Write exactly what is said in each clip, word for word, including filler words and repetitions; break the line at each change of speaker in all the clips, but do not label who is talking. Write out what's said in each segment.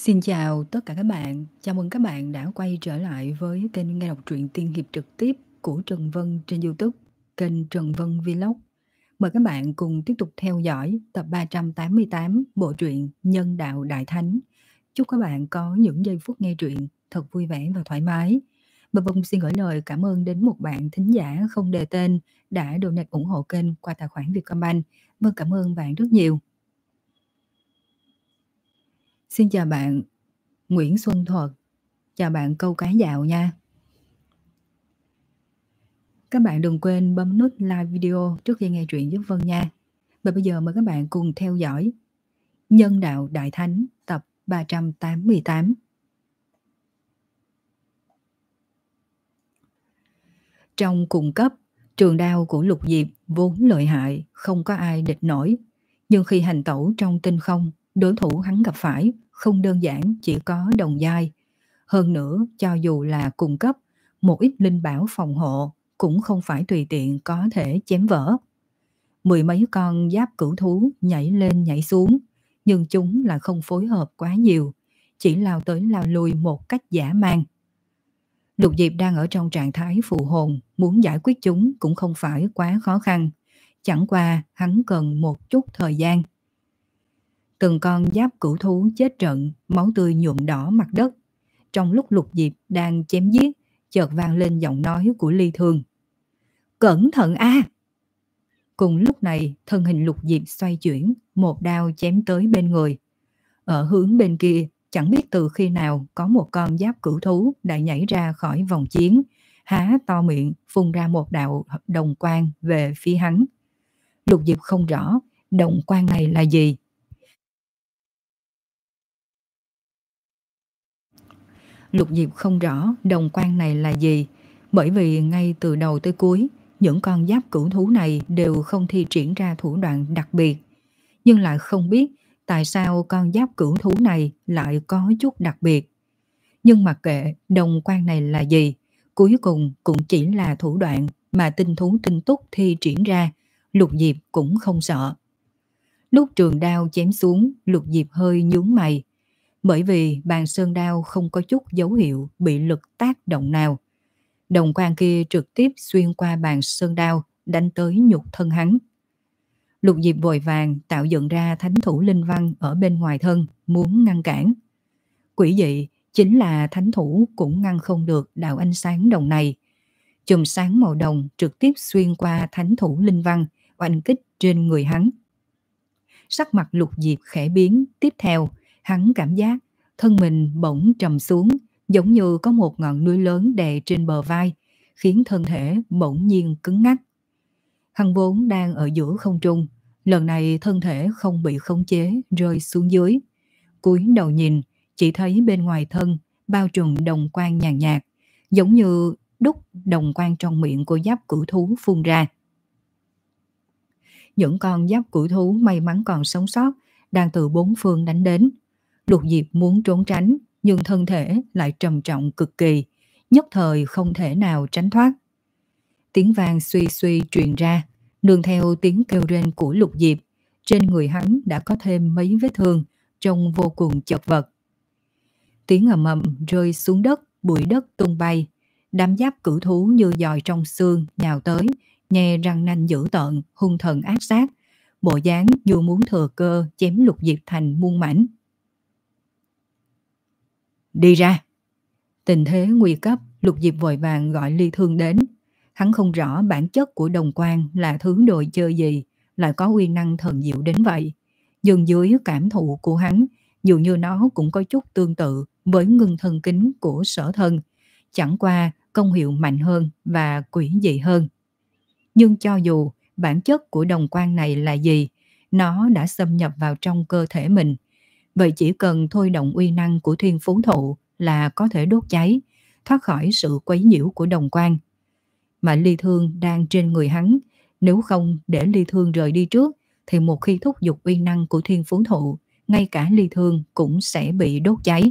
Xin chào tất cả các bạn, chào mừng các bạn đã quay trở lại với kênh nghe đọc truyện tiên hiệp trực tiếp của Trần Vân trên YouTube, kênh Trần Vân Vlog. Mời các bạn cùng tiếp tục theo dõi tập ba trăm tám mươi tám bộ truyện Nhân Đạo Đại Thánh. Chúc các bạn có những giây phút nghe truyện thật vui vẻ và thoải mái. Và Vân xin gửi lời cảm ơn đến một bạn thính giả không đề tên đã donate ủng hộ kênh qua tài khoản Vietcombank. Vâng, cảm ơn bạn rất nhiều. Xin chào bạn Nguyễn Xuân Thuật, chào bạn Câu Cá Dạo nha. Các bạn đừng quên bấm nút like video trước khi nghe truyện giúp Vân nha. Và bây giờ mời các bạn cùng theo dõi Nhân Đạo Đại Thánh tập ba trăm tám mươi tám. Trong cùng cấp, trường đao của Lục Diệp vốn lợi hại, không có ai địch nổi. Nhưng khi hành tẩu trong tinh không, đối thủ hắn gặp phải không đơn giản chỉ có đồng giai. Hơn nữa, cho dù là cùng cấp, một ít linh bảo phòng hộ cũng không phải tùy tiện có thể chém vỡ. Mười mấy con giáp cửu thú nhảy lên nhảy xuống, nhưng chúng là không phối hợp quá nhiều, chỉ lao tới lao lui một cách dã man. Lục Diệp đang ở trong trạng thái phụ hồn, muốn giải quyết chúng cũng không phải quá khó khăn, chẳng qua hắn cần một chút thời gian. Từng con giáp cửu thú chết trận, máu tươi nhuộm đỏ mặt đất. Trong lúc Lục Diệp đang chém giết, chợt vang lên giọng nói của Ly Thương. Cẩn thận a! Cùng lúc này, thân hình Lục Diệp xoay chuyển, một đao chém tới bên người. Ở hướng bên kia, chẳng biết từ khi nào có một con giáp cửu thú đã nhảy ra khỏi vòng chiến, há to miệng phun ra một đạo đồng quang về phía hắn. Lục Diệp không rõ đồng quang này là gì. Lục Diệp không rõ đồng quang này là gì, bởi vì ngay từ đầu tới cuối, những con giáp cửu thú này đều không thi triển ra thủ đoạn đặc biệt. Nhưng lại không biết tại sao con giáp cửu thú này lại có chút đặc biệt. Nhưng mặc kệ đồng quang này là gì, cuối cùng cũng chỉ là thủ đoạn mà tinh thú tinh túc thi triển ra, Lục Diệp cũng không sợ. Lúc trường đao chém xuống, Lục Diệp hơi nhướng mày, bởi vì bàn sơn đao không có chút dấu hiệu bị lực tác động nào. Đồng quang kia trực tiếp xuyên qua bàn sơn đao, đánh tới nhục thân hắn. Lục Diệp vội vàng tạo dựng ra thánh thủ linh văn ở bên ngoài thân, muốn ngăn cản. Quỷ dị chính là thánh thủ cũng ngăn không được đạo ánh sáng đồng này. Chùm sáng màu đồng trực tiếp xuyên qua thánh thủ linh văn, oanh kích trên người hắn. Sắc mặt Lục Diệp khẽ biến, tiếp theo hắn cảm giác thân mình bỗng trầm xuống, giống như có một ngọn núi lớn đè trên bờ vai, khiến thân thể bỗng nhiên cứng ngắc. Hắn vốn đang ở giữa không trung, lần này thân thể không bị khống chế rơi xuống dưới. Cúi đầu nhìn, chỉ thấy bên ngoài thân bao trùm đồng quang nhàn nhạt, giống như đúc đồng quang trong miệng của giáp cửu thú phun ra. Những con giáp cửu thú may mắn còn sống sót đang từ bốn phương đánh đến. Lục Diệp muốn trốn tránh, nhưng thân thể lại trầm trọng cực kỳ, nhất thời không thể nào tránh thoát. Tiếng vang suy suy truyền ra, nương theo tiếng kêu rên của Lục Diệp, trên người hắn đã có thêm mấy vết thương, trông vô cùng chật vật. Tiếng ầm ầm rơi xuống đất, bụi đất tung bay, đám giáp cửu thú như giòi trong xương nhào tới, nhe răng nanh dữ tợn, hung thần ác sát, bộ dáng như muốn thừa cơ chém Lục Diệp thành muôn mảnh. Đi ra! Tình thế nguy cấp, Lục Diệp vội vàng gọi Ly Thương đến. Hắn không rõ bản chất của đồng quang là thứ đồ chơi gì, lại có uy năng thần diệu đến vậy. Nhưng dưới cảm thụ của hắn, dường như nó cũng có chút tương tự với ngưng thân kính của Sở Thân, chẳng qua công hiệu mạnh hơn và quỷ dị hơn. Nhưng cho dù bản chất của đồng quang này là gì, nó đã xâm nhập vào trong cơ thể mình. Vậy chỉ cần thôi động uy năng của Thiên Phú Thụ là có thể đốt cháy, thoát khỏi sự quấy nhiễu của đồng quang. Mà Ly Thương đang trên người hắn, nếu không để Ly Thương rời đi trước, thì một khi thúc giục uy năng của Thiên Phú Thụ, ngay cả Ly Thương cũng sẽ bị đốt cháy.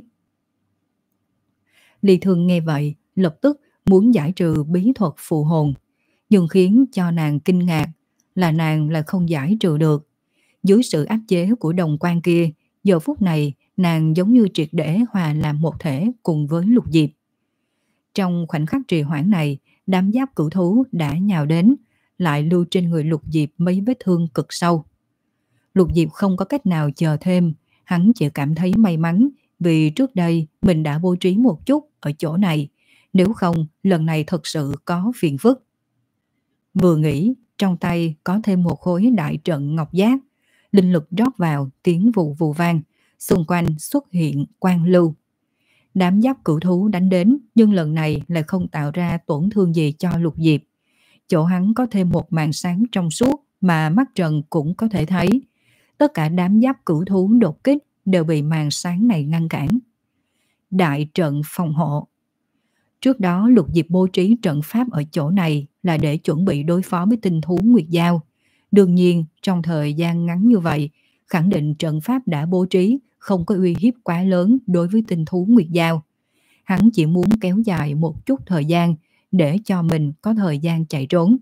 Ly Thương nghe vậy, lập tức muốn giải trừ bí thuật phù hồn, nhưng khiến cho nàng kinh ngạc là nàng lại không giải trừ được. Dưới sự áp chế của đồng quang kia, giờ phút này nàng giống như triệt để hòa làm một thể cùng với Lục Diệp. Trong khoảnh khắc trì hoãn này, đám giáp cửu thú đã nhào đến, lại lưu trên người Lục Diệp mấy vết thương cực sâu. Lục Diệp không có cách nào chờ thêm, hắn chỉ cảm thấy may mắn vì trước đây mình đã bố trí một chút ở chỗ này, nếu không lần này thật sự có phiền phức. Vừa nghĩ, trong tay có thêm một khối đại trận ngọc giác, linh lực rót vào tiếng vù vù vang, xung quanh xuất hiện quang lưu. Đám giáp cửu thú đánh đến, nhưng lần này lại không tạo ra tổn thương gì cho Lục Diệp. Chỗ hắn có thêm một màn sáng trong suốt mà mắt trần cũng có thể thấy. Tất cả đám giáp cửu thú đột kích đều bị màn sáng này ngăn cản. Đại trận phòng hộ. Trước đó Lục Diệp bố trí trận pháp ở chỗ này là để chuẩn bị đối phó với tinh thú Nguyệt Giao. Đương nhiên, trong thời gian ngắn như vậy, khẳng định trận pháp đã bố trí không có uy hiếp quá lớn đối với tinh thú Nguyệt Giao. Hắn chỉ muốn kéo dài một chút thời gian để cho mình có thời gian chạy trốn.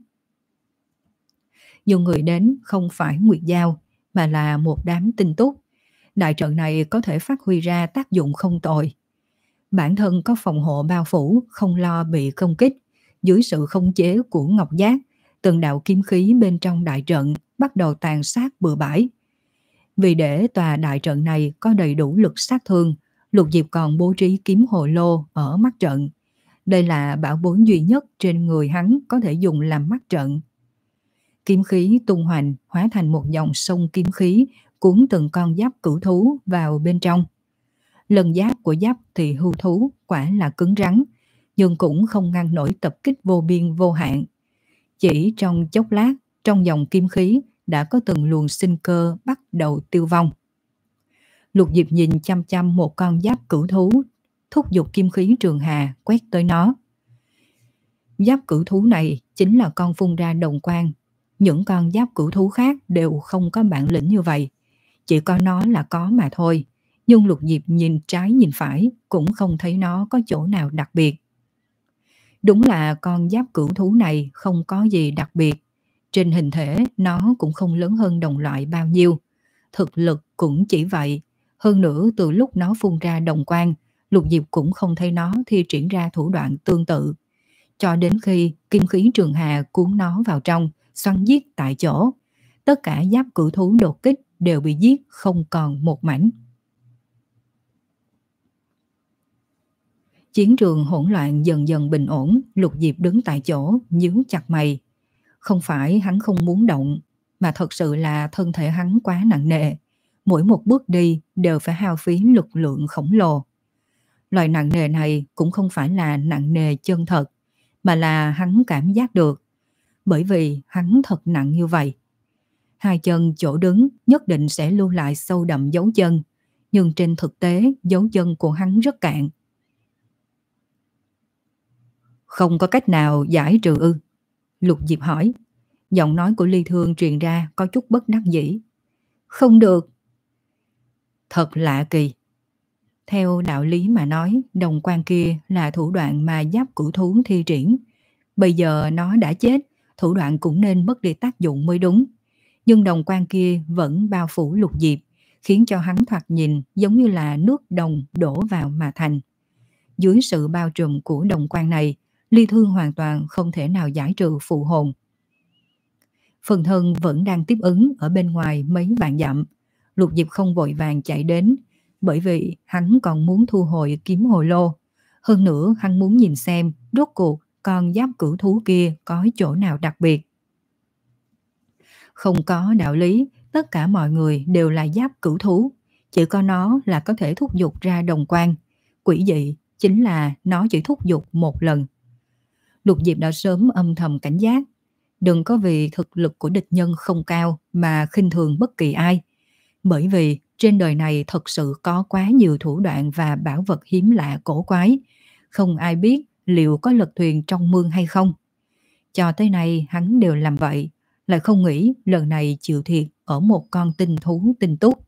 Nhưng người đến không phải Nguyệt Giao, mà là một đám tinh túc. Đại trận này có thể phát huy ra tác dụng không tồi. Bản thân có phòng hộ bao phủ, không lo bị công kích. Dưới sự khống chế của Ngọc Giác, từng đạo kiếm khí bên trong đại trận bắt đầu tàn sát bừa bãi. Vì để tòa đại trận này có đầy đủ lực sát thương, Lục Diệp còn bố trí kiếm hồ lô ở mắt trận. Đây là bảo bối duy nhất trên người hắn có thể dùng làm mắt trận. Kiếm khí tung hoành hóa thành một dòng sông kiếm khí cuốn từng con giáp cửu thú vào bên trong. Lần giáp của giáp thì hưu thú quả là cứng rắn, nhưng cũng không ngăn nổi tập kích vô biên vô hạn. Chỉ trong chốc lát, trong dòng kim khí đã có từng luồng sinh cơ bắt đầu tiêu vong. Lục Diệp nhìn chăm chăm một con giáp cửu thú, thúc giục kim khí trường hà quét tới nó. Giáp cửu thú này chính là con phun ra đồng quang. Những con giáp cửu thú khác đều không có bản lĩnh như vậy. Chỉ có nó là có mà thôi. Nhưng Lục Diệp nhìn trái nhìn phải cũng không thấy nó có chỗ nào đặc biệt. Đúng là con giáp cửu thú này không có gì đặc biệt. Trên hình thể nó cũng không lớn hơn đồng loại bao nhiêu. Thực lực cũng chỉ vậy. Hơn nữa từ lúc nó phun ra đồng quang, Lục Diệp cũng không thấy nó thi triển ra thủ đoạn tương tự. Cho đến khi kim khí trường hà cuốn nó vào trong, xoắn giết tại chỗ. Tất cả giáp cửu thú đột kích đều bị giết không còn một mảnh. Chiến trường hỗn loạn dần dần bình ổn, Lục Diệp đứng tại chỗ, nhíu chặt mày. Không phải hắn không muốn động, mà thật sự là thân thể hắn quá nặng nề. Mỗi một bước đi đều phải hao phí lực lượng khổng lồ. Loại nặng nề này cũng không phải là nặng nề chân thật, mà là hắn cảm giác được. Bởi vì hắn thật nặng như vậy. Hai chân chỗ đứng nhất định sẽ lưu lại sâu đậm dấu chân, nhưng trên thực tế dấu chân của hắn rất cạn. Không có cách nào giải trừ ư? Lục Diệp hỏi. Giọng nói của Ly Thương truyền ra có chút bất đắc dĩ. Không được. Thật lạ kỳ. Theo đạo lý mà nói, đồng quan kia là thủ đoạn mà giáp cửu thú thi triển. Bây giờ nó đã chết, thủ đoạn cũng nên mất đi tác dụng mới đúng. Nhưng đồng quan kia vẫn bao phủ Lục Diệp, khiến cho hắn thoạt nhìn giống như là nước đồng đổ vào mà thành. Dưới sự bao trùm của đồng quan này, Ly Thương hoàn toàn không thể nào giải trừ phụ hồn. Phần thân vẫn đang tiếp ứng ở bên ngoài mấy vạn dặm. Lục Diệp không vội vàng chạy đến, bởi vì hắn còn muốn thu hồi kiếm hồ lô. Hơn nữa hắn muốn nhìn xem rốt cuộc con giáp cửu thú kia có chỗ nào đặc biệt. Không có đạo lý, tất cả mọi người đều là giáp cửu thú. Chỉ có nó là có thể thúc giục ra đồng quang. Quỷ dị chính là nó chỉ thúc giục một lần. Lục Diệp đã sớm âm thầm cảnh giác. Đừng có vì thực lực của địch nhân không cao mà khinh thường bất kỳ ai. Bởi vì trên đời này thật sự có quá nhiều thủ đoạn và bảo vật hiếm lạ cổ quái. Không ai biết liệu có lật thuyền trong mương hay không. Cho tới nay hắn đều làm vậy, lại không nghĩ lần này chịu thiệt ở một con tinh thú tinh túc.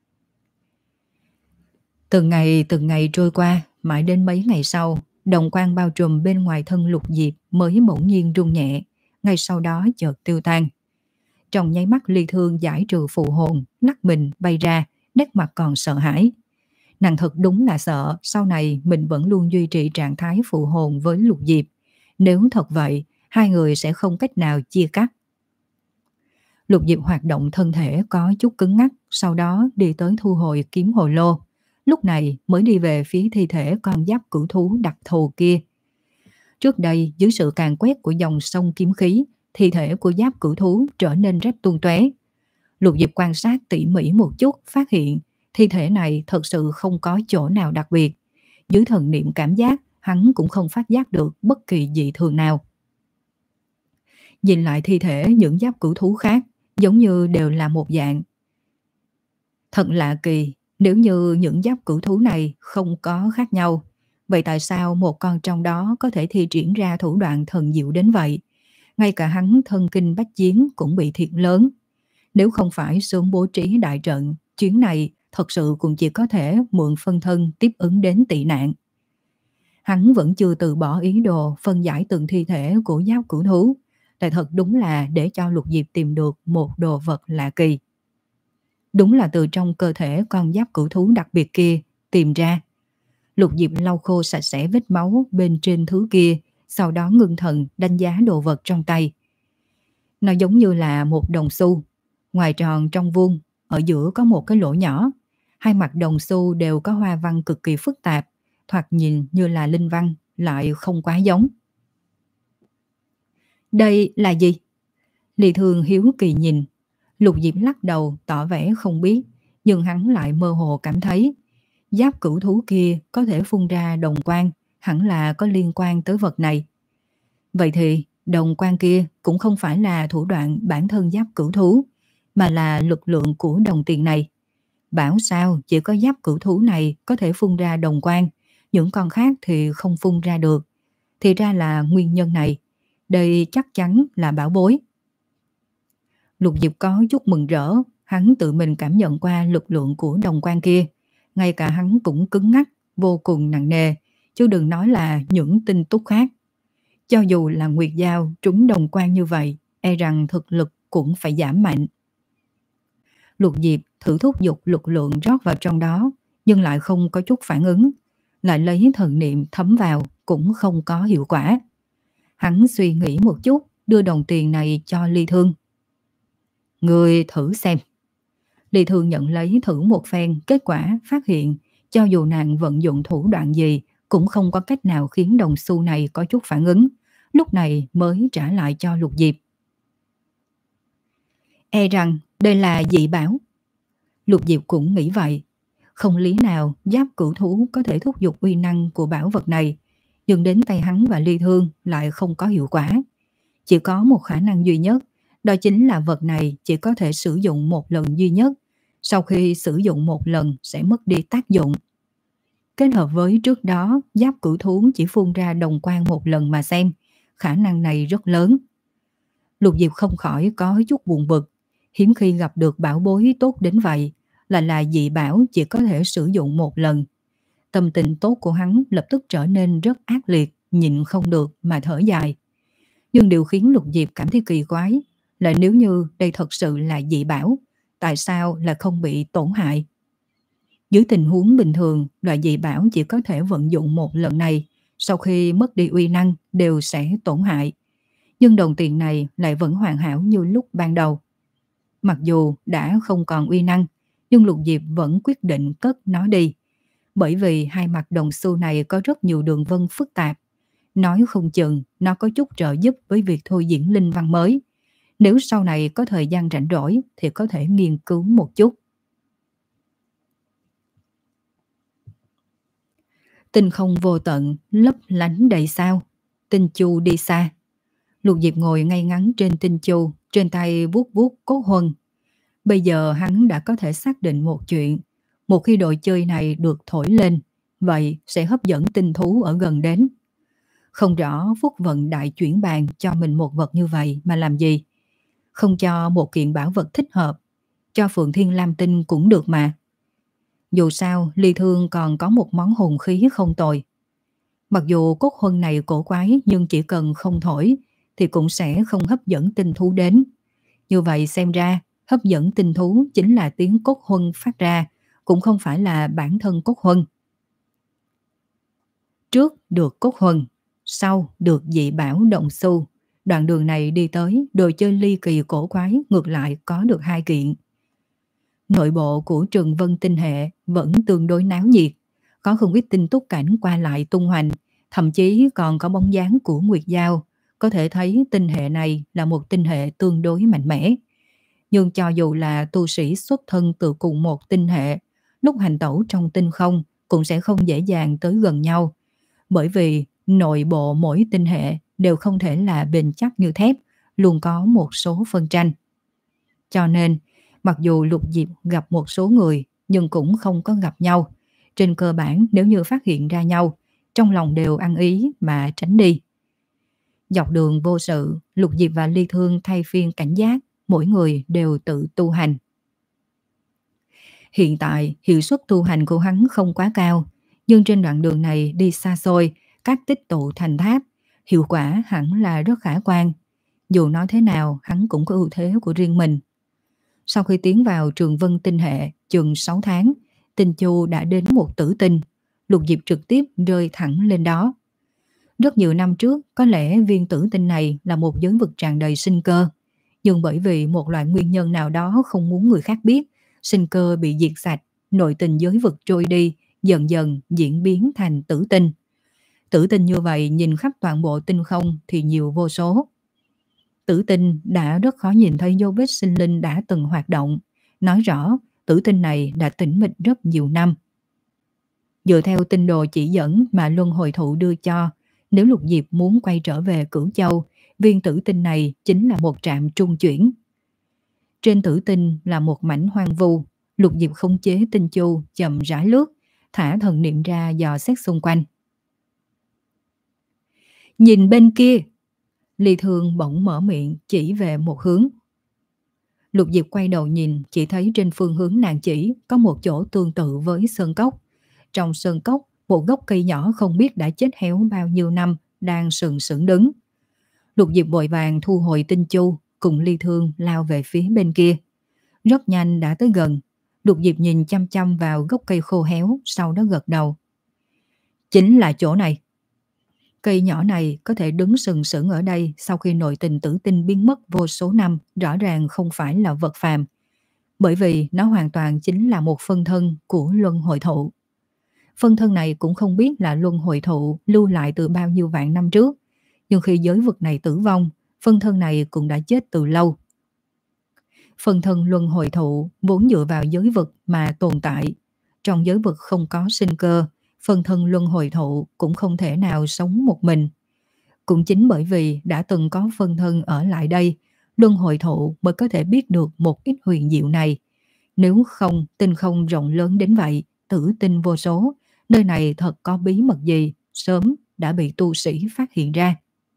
Từng ngày từng ngày trôi qua, mãi đến mấy ngày sau, đồng quang bao trùm bên ngoài thân Lục Diệp mới bỗng nhiên rung nhẹ, ngay sau đó chợt tiêu tan. Trong nháy mắt Ly Thương giải trừ phụ hồn, lắc mình bay ra, nét mặt còn sợ hãi. Nàng thật đúng là sợ sau này mình vẫn luôn duy trì trạng thái phụ hồn với Lục Diệp. Nếu thật vậy, hai người sẽ không cách nào chia cắt. Lục Diệp hoạt động thân thể có chút cứng ngắc, sau đó đi tới thu hồi kiếm hồ lô. Lúc này mới đi về phía thi thể con giáp cửu thú đặc thù kia. Trước đây, dưới sự càn quét của dòng sông kiếm khí, thi thể của giáp cửu thú trở nên rách tung tóe. Lục Diệp quan sát tỉ mỉ một chút, phát hiện thi thể này thật sự không có chỗ nào đặc biệt. Dưới thần niệm cảm giác, hắn cũng không phát giác được bất kỳ dị thường nào. Nhìn lại thi thể những giáp cửu thú khác, giống như đều là một dạng. Thật lạ kỳ, nếu như những giáp cửu thú này không có khác nhau, vậy tại sao một con trong đó có thể thi triển ra thủ đoạn thần diệu đến vậy? Ngay cả hắn thân kinh bách chiến cũng bị thiệt lớn. Nếu không phải sớm bố trí đại trận, chuyến này thật sự cũng chỉ có thể mượn phân thân tiếp ứng đến tị nạn. Hắn vẫn chưa từ bỏ ý đồ phân giải từng thi thể của giáp cửu thú, tại thật đúng là để cho Lục Diệp tìm được một đồ vật lạ kỳ. Đúng là từ trong cơ thể con giáp cửu thú đặc biệt kia tìm ra. Lục Diệp lau khô sạch sẽ vết máu bên trên thứ kia, sau đó ngưng thần đánh giá đồ vật trong tay. Nó giống như là một đồng xu, ngoài tròn trong vuông, ở giữa có một cái lỗ nhỏ. Hai mặt đồng xu đều có hoa văn cực kỳ phức tạp, thoạt nhìn như là linh văn, lại không quá giống. Đây là gì? Lý Thương hiếu kỳ nhìn. Lục Diệp lắc đầu tỏ vẻ không biết, nhưng hắn lại mơ hồ cảm thấy giáp cửu thú kia có thể phun ra đồng quang, hẳn là có liên quan tới vật này. Vậy thì đồng quang kia cũng không phải là thủ đoạn bản thân giáp cửu thú, mà là lực lượng của đồng tiền này. Bảo sao chỉ có giáp cửu thú này có thể phun ra đồng quang, những con khác thì không phun ra được. Thì ra là nguyên nhân này. Đây chắc chắn là bảo bối. Lục Diệp có chút mừng rỡ, hắn tự mình cảm nhận qua lực lượng của đồng quang kia. Ngay cả hắn cũng cứng ngắc, vô cùng nặng nề, chứ đừng nói là những tinh túc khác. Cho dù là Nguyệt Giao trúng đồng quang như vậy, e rằng thực lực cũng phải giảm mạnh. Lục Diệp thử thúc giục lực lượng rót vào trong đó, nhưng lại không có chút phản ứng. Lại lấy thần niệm thấm vào, cũng không có hiệu quả. Hắn suy nghĩ một chút, đưa đồng tiền này cho Ly Thương. Người thử xem. Ly Thương nhận lấy thử một phen, kết quả phát hiện cho dù nàng vận dụng thủ đoạn gì cũng không có cách nào khiến đồng xu này có chút phản ứng. Lúc này mới trả lại cho Lục Diệp. E rằng đây là dị bảo. Lục Diệp cũng nghĩ vậy. Không lý nào giáp cửu thú có thể thúc giục uy năng của bảo vật này, nhưng đến tay hắn và Ly Thương lại không có hiệu quả. Chỉ có một khả năng duy nhất, đó chính là vật này chỉ có thể sử dụng một lần duy nhất. Sau khi sử dụng một lần sẽ mất đi tác dụng. Kết hợp với trước đó giáp cửu thú chỉ phun ra đồng quang một lần mà xem, khả năng này rất lớn. Lục Diệp không khỏi có chút buồn bực. Hiếm khi gặp được bảo bối tốt đến vậy, lại là dị bảo chỉ có thể sử dụng một lần. Tâm tình tốt của hắn lập tức trở nên rất ác liệt, nhịn không được mà thở dài. Nhưng điều khiến Lục Diệp cảm thấy kỳ quái là nếu như đây thật sự là dị bảo, tại sao lại không bị tổn hại? Dưới tình huống bình thường, loại dị bảo chỉ có thể vận dụng một lần này, sau khi mất đi uy năng đều sẽ tổn hại. Nhưng đồng tiền này lại vẫn hoàn hảo như lúc ban đầu. Mặc dù đã không còn uy năng, nhưng Lục Diệp vẫn quyết định cất nó đi. Bởi vì hai mặt đồng xu này có rất nhiều đường vân phức tạp. Nói không chừng nó có chút trợ giúp với việc thôi diễn linh văn mới. Nếu sau này có thời gian rảnh rỗi thì có thể nghiên cứu một chút. Tinh không vô tận, lấp lánh đầy sao. Tinh chu đi xa. Lục Diệp ngồi ngay ngắn trên tinh chu, trên tay vuốt vuốt cốt huân. Bây giờ hắn đã có thể xác định một chuyện. Một khi đội chơi này được thổi lên, vậy sẽ hấp dẫn tinh thú ở gần đến. Không rõ phúc vận đại chuyển bàn cho mình một vật như vậy mà làm gì. Không cho một kiện bảo vật thích hợp, cho Phượng Thiên Lam Tinh cũng được mà. Dù sao, Ly Thương còn có một món hồn khí không tồi. Mặc dù cốt huân này cổ quái, nhưng chỉ cần không thổi thì cũng sẽ không hấp dẫn tinh thú đến. Như vậy xem ra, hấp dẫn tinh thú chính là tiếng cốt huân phát ra, cũng không phải là bản thân cốt huân. Trước được cốt huân, sau được dị bảo động xu. Đoạn đường này đi tới, đồ chơi ly kỳ cổ quái ngược lại có được hai kiện. Nội bộ của Trừng Vân Tinh Hệ vẫn tương đối náo nhiệt, có không ít tinh túc cảnh qua lại tung hoành, thậm chí còn có bóng dáng của Nguyệt Giao, có thể thấy tinh hệ này là một tinh hệ tương đối mạnh mẽ. Nhưng cho dù là tu sĩ xuất thân từ cùng một tinh hệ, lúc hành tẩu trong tinh không cũng sẽ không dễ dàng tới gần nhau, bởi vì nội bộ mỗi tinh hệ đều không thể là bền chắc như thép, luôn có một số phân tranh. Cho nên, mặc dù Lục Diệp gặp một số người nhưng cũng không có gặp nhau. Trên cơ bản nếu như phát hiện ra nhau, trong lòng đều ăn ý mà tránh đi. Dọc đường vô sự, Lục Diệp và Ly Thương thay phiên cảnh giác, mỗi người đều tự tu hành. Hiện tại, hiệu suất tu hành của hắn không quá cao, nhưng trên đoạn đường này đi xa xôi, các tích tụ thành tháp, hiệu quả hẳn là rất khả quan. Dù nói thế nào, hắn cũng có ưu thế của riêng mình. Sau khi tiến vào Trường Vân Tinh Hệ chừng sáu tháng, Tinh Chu đã đến một tử tinh, Lục Diệp trực tiếp rơi thẳng lên đó. Rất nhiều năm trước, có lẽ viên tử tinh này là một giới vực tràn đầy sinh cơ, nhưng bởi vì một loại nguyên nhân nào đó không muốn người khác biết, sinh cơ bị diệt sạch, nội tình giới vực trôi đi, dần dần diễn biến thành tử tinh. Tử tinh như vậy nhìn khắp toàn bộ tinh không thì nhiều vô số. Tử tinh đã rất khó nhìn thấy dấu vết sinh linh đã từng hoạt động, nói rõ tử tinh này đã tĩnh mịch rất nhiều năm. Dựa theo tinh đồ chỉ dẫn mà Luân Hồi Thụ đưa cho, nếu Lục Diệp muốn quay trở về Cửu Châu, viên tử tinh này chính là một trạm trung chuyển. Trên tử tinh là một mảnh hoang vu, Lục Diệp khống chế Tinh Chu chậm rãi lướt, thả thần niệm ra dò xét xung quanh. Nhìn bên kia, Ly Thương bỗng mở miệng chỉ về một hướng. Lục Diệp quay đầu nhìn, chỉ thấy trên phương hướng nàng chỉ có một chỗ tương tự với sơn cốc. Trong sơn cốc, một gốc cây nhỏ không biết đã chết héo bao nhiêu năm đang sừng sững đứng. Lục Diệp vội vàng thu hồi Tinh Chu, cùng Ly Thương lao về phía bên kia. Rất nhanh đã tới gần, Lục Diệp nhìn chăm chăm vào gốc cây khô héo, sau đó gật đầu. Chính là chỗ này. Cây nhỏ này có thể đứng sừng sững ở đây sau khi nội tình tử tinh biến mất vô số năm, rõ ràng không phải là vật phàm. Bởi vì nó hoàn toàn chính là một phân thân của Luân Hồi Thụ. Phân thân này cũng không biết là Luân Hồi Thụ lưu lại từ bao nhiêu vạn năm trước. Nhưng khi giới vực này tử vong, phân thân này cũng đã chết từ lâu. Phân thân Luân Hồi Thụ vốn dựa vào giới vực mà tồn tại. Trong giới vực không có sinh cơ, phân thân Luân Hồi Thụ cũng không thể nào sống một mình. Cũng chính bởi vì đã từng có phân thân ở lại đây, Luân Hồi Thụ mới có thể biết được một ít huyền diệu này. Nếu không, tinh không rộng lớn đến vậy, tử tinh vô số, nơi này thật có bí mật gì, sớm đã bị tu sĩ phát hiện ra.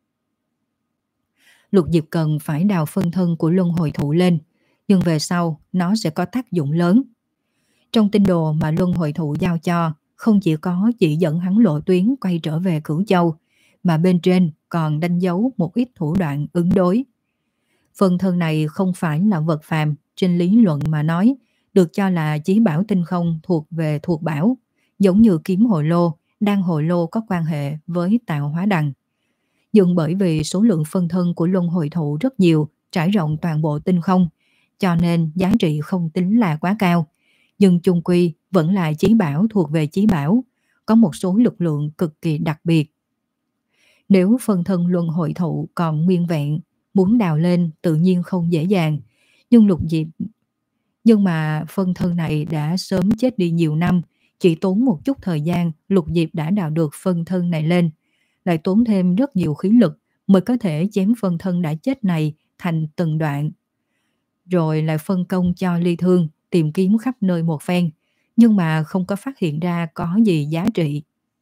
Lục Diệp cần phải đào phân thân của Luân Hồi Thụ lên, nhưng về sau nó sẽ có tác dụng lớn. Trong tinh đồ mà Luân Hồi Thụ giao cho, không chỉ có chỉ dẫn hắn lộ tuyến quay trở về Cửu Châu, mà bên trên còn đánh dấu một ít thủ đoạn ứng đối. Phân thân này không phải là vật phàm, trên lý luận mà nói, được cho là chí bảo tinh không thuộc về thuộc bảo, giống như kiếm hồi lô, đan hồi lô có quan hệ với tạo hóa đằng. Nhưng bởi vì số lượng phân thân của Luân Hồi Thụ rất nhiều, trải rộng toàn bộ tinh không, cho nên giá trị không tính là quá cao. Nhưng chung quy vẫn là chí bảo thuộc về chí bảo, có một số lực lượng cực kỳ đặc biệt. Nếu phân thân Luân Hồi Thụ còn nguyên vẹn, muốn đào lên tự nhiên không dễ dàng. Nhưng Lục Diệp Nhưng mà phân thân này đã sớm chết đi nhiều năm, chỉ tốn một chút thời gian Lục Diệp đã đào được phân thân này lên, lại tốn thêm rất nhiều khí lực mới có thể chém phân thân đã chết này thành từng đoạn. Rồi lại phân công cho Ly Thương tìm kiếm khắp nơi một phen, nhưng mà không có phát hiện ra có gì giá trị.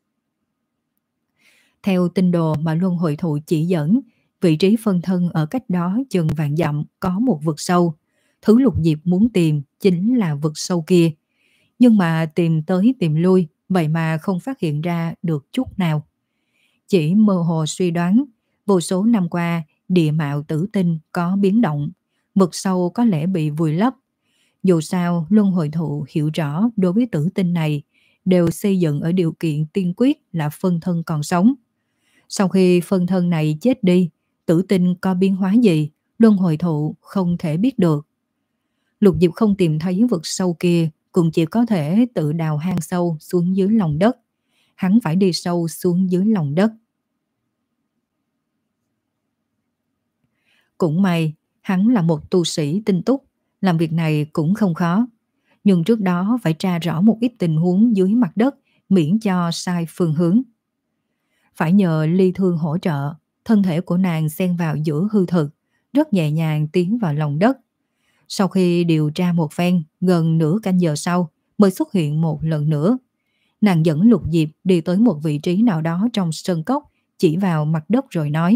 Theo tinh đồ mà Luân Hồi Thụ chỉ dẫn, vị trí phân thân ở cách đó chừng vạn dặm có một vực sâu. Thứ Lục Diệp muốn tìm chính là vực sâu kia. Nhưng mà tìm tới tìm lui, vậy mà không phát hiện ra được chút nào. Chỉ mơ hồ suy đoán, vô số năm qua, địa mạo tử tinh có biến động, vực sâu có lẽ bị vùi lấp. Dù sao, luân hồi thụ hiểu rõ đối với tử tinh này đều xây dựng ở điều kiện tiên quyết là phân thân còn sống. Sau khi phân thân này chết đi, tử tinh có biến hóa gì, luân hồi thụ không thể biết được. Lục Diệp không tìm thấy vực sâu kia, cũng chỉ có thể tự đào hang sâu xuống dưới lòng đất. Hắn phải đi sâu xuống dưới lòng đất. Cũng may, hắn là một tu sĩ tinh túc, làm việc này cũng không khó. Nhưng trước đó phải tra rõ một ít tình huống dưới mặt đất, miễn cho sai phương hướng. Phải nhờ Ly Thương hỗ trợ, thân thể của nàng xen vào giữa hư thực, rất nhẹ nhàng tiến vào lòng đất. Sau khi điều tra một phen, gần nửa canh giờ sau mới xuất hiện một lần nữa. Nàng dẫn Lục Diệp đi tới một vị trí nào đó trong sân cốc, chỉ vào mặt đất rồi nói: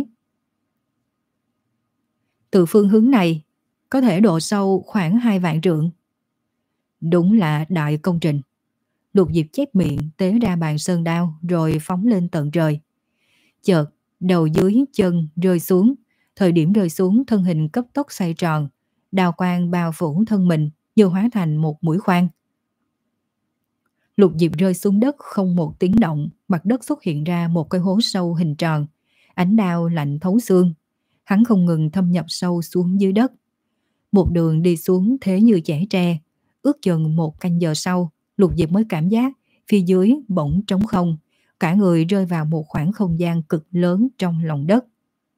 từ phương hướng này, có thể độ sâu khoảng hai vạn trượng. Đúng là đại công trình. Lục Diệp chép miệng tế ra bàn sơn đao rồi phóng lên tận trời. Chợt, đầu dưới chân rơi xuống. Thời điểm rơi xuống, thân hình cấp tốc xoay tròn. Đao quang bao phủ thân mình như hóa thành một mũi khoan. Lục Diệp rơi xuống đất không một tiếng động. Mặt đất xuất hiện ra một cái hố sâu hình tròn. Ánh đao lạnh thấu xương. Hắn không ngừng thâm nhập sâu xuống dưới đất. Một đường đi xuống thế như chẻ tre. Ước chừng một canh giờ sau, Lục Diệp mới cảm giác phía dưới bỗng trống không. Cả người rơi vào một khoảng không gian cực lớn trong lòng đất.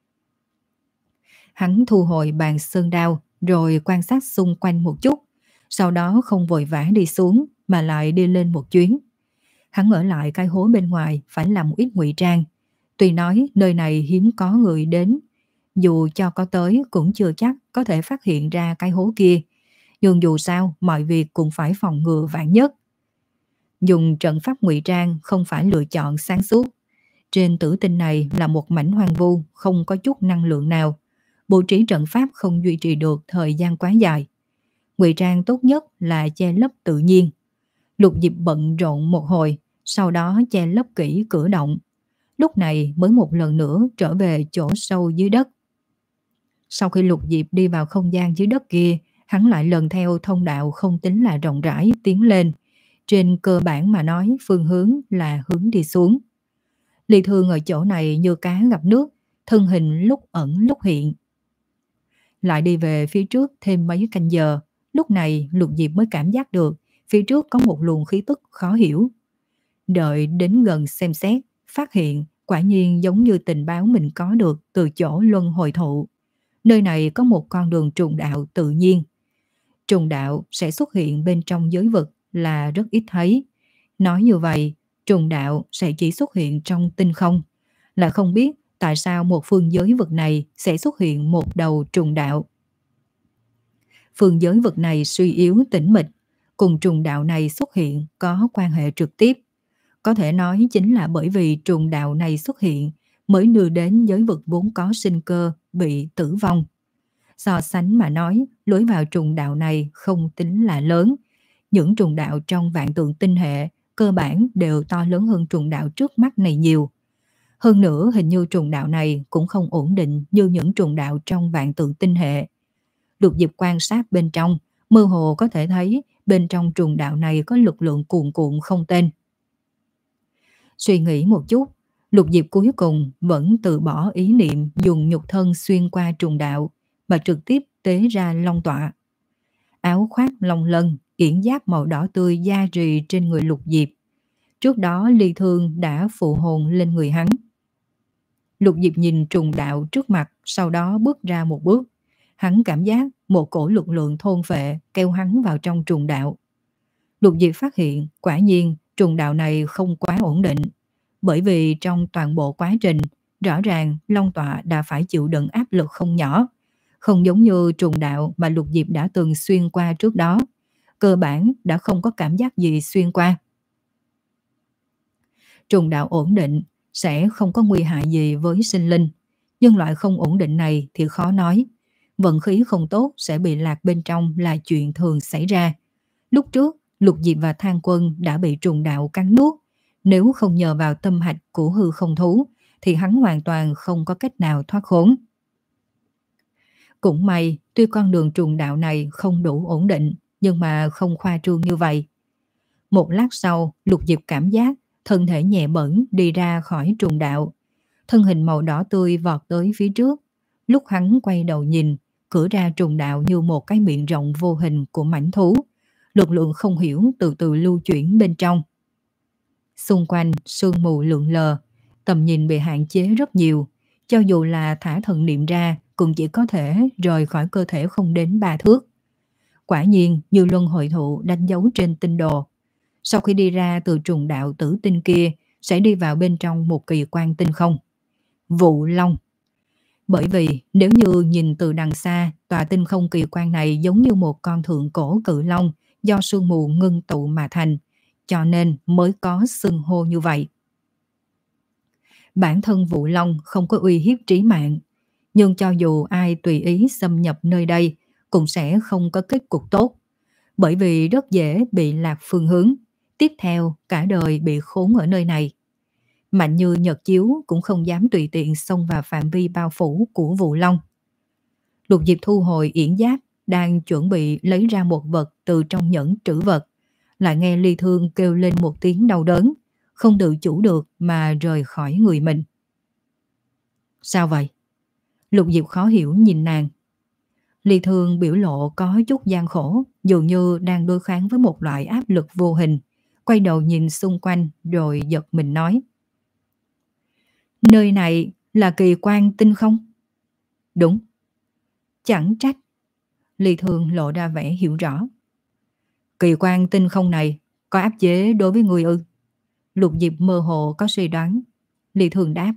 Hắn thu hồi bàn sơn đao rồi quan sát xung quanh một chút. Sau đó không vội vã đi xuống mà lại đi lên một chuyến. Hắn ở lại cái hố bên ngoài phải làm một ít ngụy trang. Tuy nói nơi này hiếm có người đến, dù cho có tới cũng chưa chắc có thể phát hiện ra cái hố kia. Nhưng dù sao mọi việc cũng phải phòng ngừa vạn nhất. Dùng trận pháp ngụy trang không phải lựa chọn sáng suốt. Trên tử tinh này là một mảnh hoang vu, không có chút năng lượng nào. Bố trí trận pháp không duy trì được thời gian quá dài. Ngụy trang tốt nhất là che lấp tự nhiên. Lục Diệp bận rộn một hồi, sau đó che lấp kỹ cửa động. Lúc này mới một lần nữa trở về chỗ sâu dưới đất. Sau khi Lục Diệp đi vào không gian dưới đất kia, hắn lại lần theo thông đạo không tính là rộng rãi tiến lên. Trên cơ bản mà nói, phương hướng là hướng đi xuống. Ly Thương ở chỗ này như cá gặp nước, thân hình lúc ẩn lúc hiện. Lại đi về phía trước thêm mấy canh giờ, lúc này Lục Diệp mới cảm giác được phía trước có một luồng khí tức khó hiểu. Đợi đến gần xem xét, phát hiện quả nhiên giống như tình báo mình có được từ chỗ luân hồi thụ. Nơi này có một con đường trùng đạo tự nhiên. Trùng đạo sẽ xuất hiện bên trong giới vực là rất ít thấy. Nói như vậy, trùng đạo sẽ chỉ xuất hiện trong tinh không. Là không biết tại sao một phương giới vực này sẽ xuất hiện một đầu trùng đạo. Phương giới vực này suy yếu tĩnh mịch, cùng trùng đạo này xuất hiện có quan hệ trực tiếp. Có thể nói chính là bởi vì trùng đạo này xuất hiện mới đưa đến giới vực vốn có sinh cơ bị tử vong. So sánh mà nói, lối vào trùng đạo này không tính là lớn. Những trùng đạo trong vạn tượng tinh hệ cơ bản đều to lớn hơn trùng đạo trước mắt này nhiều. Hơn nữa hình như trùng đạo này cũng không ổn định như những trùng đạo trong vạn tượng tinh hệ. Lục Diệp quan sát bên trong, mơ hồ có thể thấy bên trong trùng đạo này có lực lượng cuồn cuộn không tên. Suy nghĩ một chút, Lục Diệp cuối cùng vẫn từ bỏ ý niệm dùng nhục thân xuyên qua trùng đạo, mà trực tiếp tế ra long tọa. Áo khoác long lân, yển giáp màu đỏ tươi da rì trên người Lục Diệp. Trước đó Ly Thương đã phụ hồn lên người hắn. Lục Diệp nhìn trùng đạo trước mặt, sau đó bước ra một bước. Hắn cảm giác một cổ lực lượng thôn phệ kéo hắn vào trong trùng đạo. Lục Diệp phát hiện quả nhiên trùng đạo này không quá ổn định. Bởi vì trong toàn bộ quá trình, rõ ràng long tọa đã phải chịu đựng áp lực không nhỏ. Không giống như trùng đạo mà Lục Diệp đã từng xuyên qua trước đó. Cơ bản đã không có cảm giác gì xuyên qua. Trùng đạo ổn định sẽ không có nguy hại gì với sinh linh. Nhưng loại không ổn định này thì khó nói. Vận khí không tốt sẽ bị lạc bên trong là chuyện thường xảy ra. Lúc trước, Lục Diệp và Thang Quân đã bị trùng đạo cắn nuốt. Nếu không nhờ vào tâm hạch của hư không thú, thì hắn hoàn toàn không có cách nào thoát khốn. Cũng may, tuy con đường trùng đạo này không đủ ổn định, nhưng mà không khoa trương như vậy. Một lát sau, Lục Diệp cảm giác thân thể nhẹ bẫng đi ra khỏi trùng đạo. Thân hình màu đỏ tươi vọt tới phía trước. Lúc hắn quay đầu nhìn, cửa ra trùng đạo như một cái miệng rộng vô hình của mãnh thú. Lực lượng không hiểu từ từ lưu chuyển bên trong. Xung quanh sương mù lượn lờ, tầm nhìn bị hạn chế rất nhiều. Cho dù là thả thần niệm ra, cũng chỉ có thể rời khỏi cơ thể không đến ba thước. Quả nhiên như luân hồi thụ đánh dấu trên tinh đồ. Sau khi đi ra từ trùng đạo tử tinh kia, sẽ đi vào bên trong một kỳ quan tinh không. Vụ Long. Bởi vì nếu như nhìn từ đằng xa, tòa tinh không kỳ quan này giống như một con thượng cổ cự long do sương mù ngưng tụ mà thành, cho nên mới có xưng hô như vậy. Bản thân Vụ Long không có uy hiếp trí mạng, nhưng cho dù ai tùy ý xâm nhập nơi đây cũng sẽ không có kết cục tốt, bởi vì rất dễ bị lạc phương hướng, tiếp theo cả đời bị khốn ở nơi này. Mạnh như Nhật Chiếu cũng không dám tùy tiện xông vào phạm vi bao phủ của Vụ Long. Lục Diệp thu hồi yển giáp, đang chuẩn bị lấy ra một vật từ trong nhẫn trữ vật, lại nghe Ly Thương kêu lên một tiếng đau đớn, không tự chủ được mà rời khỏi người mình. Sao vậy? Lục Diệp khó hiểu nhìn nàng. Ly Thương biểu lộ có chút gian khổ, dường như đang đối kháng với một loại áp lực vô hình, quay đầu nhìn xung quanh rồi giật mình nói. Nơi này là kỳ quan tinh không? Đúng. Chẳng trách. Ly Thương lộ ra vẻ hiểu rõ. Kỳ quan tinh không này có áp chế đối với người ư? Lục Diệp mơ hồ có suy đoán. Ly Thương đáp.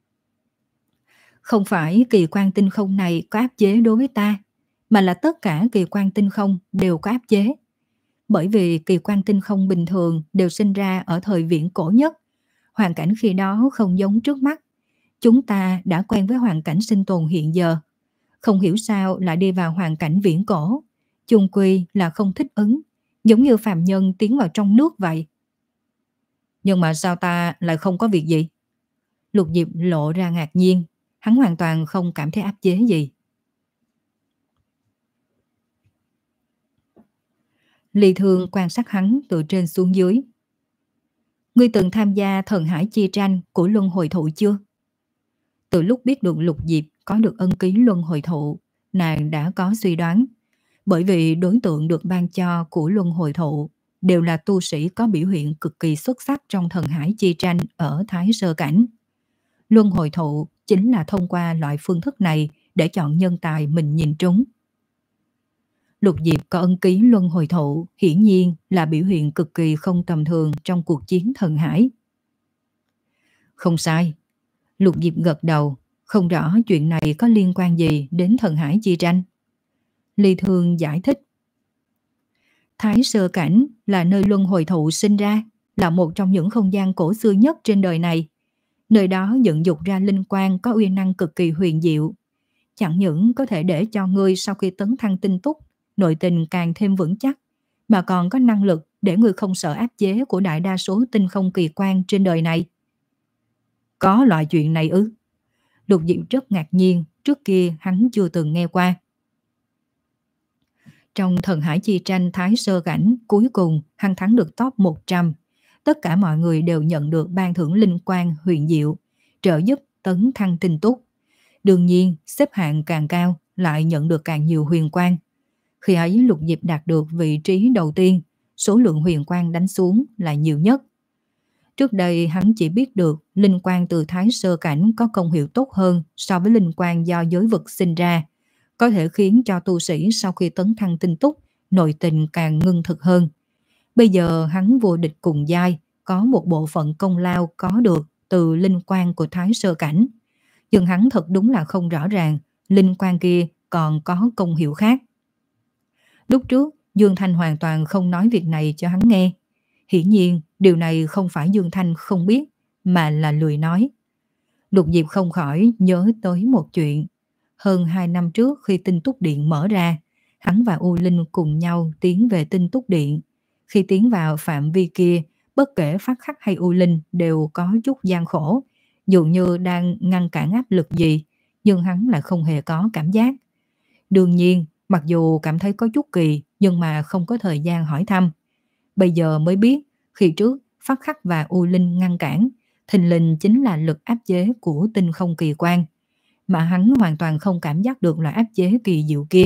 Không phải kỳ quan tinh không này có áp chế đối với ta, mà là tất cả kỳ quan tinh không đều có áp chế. Bởi vì kỳ quan tinh không bình thường đều sinh ra ở thời viễn cổ nhất. Hoàn cảnh khi đó không giống trước mắt. Chúng ta đã quen với hoàn cảnh sinh tồn hiện giờ. Không hiểu sao lại đi vào hoàn cảnh viễn cổ. Chung quy là không thích ứng, giống như phàm nhân tiến vào trong nước vậy. Nhưng mà sao ta lại không có việc gì? Lục Diệp lộ ra ngạc nhiên. Hắn hoàn toàn không cảm thấy áp chế gì. Ly Thương quan sát hắn từ trên xuống dưới. Ngươi từng tham gia thần hải chi tranh của luân hồi thụ chưa? Từ lúc biết được Lục Diệp có được ân ký luân hồi thụ, nàng đã có suy đoán. Bởi vì đối tượng được ban cho của luân hồi thụ đều là tu sĩ có biểu hiện cực kỳ xuất sắc trong thần hải chi tranh ở Thái Sơ Cảnh. Luân hồi thụ chính là thông qua loại phương thức này để chọn nhân tài mình nhìn trúng. Lục Diệp có ân ký luân hồi thụ hiển nhiên là biểu hiện cực kỳ không tầm thường trong cuộc chiến thần hải. Không sai. Lục Diệp gật đầu, không rõ chuyện này có liên quan gì đến thần hải chi tranh. Ly Thương giải thích. Thái Sơ Cảnh là nơi luân hồi thụ sinh ra, là một trong những không gian cổ xưa nhất trên đời này. Nơi đó dựng dục ra linh quang có uy năng cực kỳ huyền diệu. Chẳng những có thể để cho ngươi sau khi tấn thăng tinh túc, nội tình càng thêm vững chắc, mà còn có năng lực để ngươi không sợ áp chế của đại đa số tinh không kỳ quan trên đời này. Có loại chuyện này ư? Lục Diệp rất ngạc nhiên, trước kia hắn chưa từng nghe qua. Trong thần hải chi tranh Thái Sơ Cảnh, cuối cùng hắn thắng được top một trăm. Tất cả mọi người đều nhận được ban thưởng linh quang huyền diệu, trợ giúp tấn thăng tinh túc. Đương nhiên, xếp hạng càng cao lại nhận được càng nhiều huyền quang. Khi ấy Lục Diệp đạt được vị trí đầu tiên, số lượng huyền quang đánh xuống là nhiều nhất. Trước đây hắn chỉ biết được linh quang từ Thái Sơ Cảnh có công hiệu tốt hơn so với linh quang do giới vực sinh ra, có thể khiến cho tu sĩ sau khi tấn thăng tinh túc, nội tình càng ngưng thực hơn. Bây giờ hắn vô địch cùng giai, có một bộ phận công lao có được từ linh quang của Thái Sơ Cảnh. Nhưng hắn thật đúng là không rõ ràng linh quang kia còn có công hiệu khác. Lúc trước, Dương Thanh hoàn toàn không nói việc này cho hắn nghe. Hiển nhiên, điều này không phải Dương Thanh không biết, mà là lười nói. Lục Diệp không khỏi nhớ tới một chuyện. Hơn hai năm trước khi Tinh Túc Điện mở ra, hắn và U Linh cùng nhau tiến về Tinh Túc Điện. Khi tiến vào phạm vi kia, bất kể Phát Khắc hay U Linh đều có chút gian khổ, dường như đang ngăn cản áp lực gì, nhưng hắn lại không hề có cảm giác. Đương nhiên, mặc dù cảm thấy có chút kỳ, nhưng mà không có thời gian hỏi thăm. Bây giờ mới biết, khi trước Phát Khắc và U Linh ngăn cản, thình lình chính là lực áp chế của tinh không kỳ quan, mà hắn hoàn toàn không cảm giác được loại áp chế kỳ diệu kia.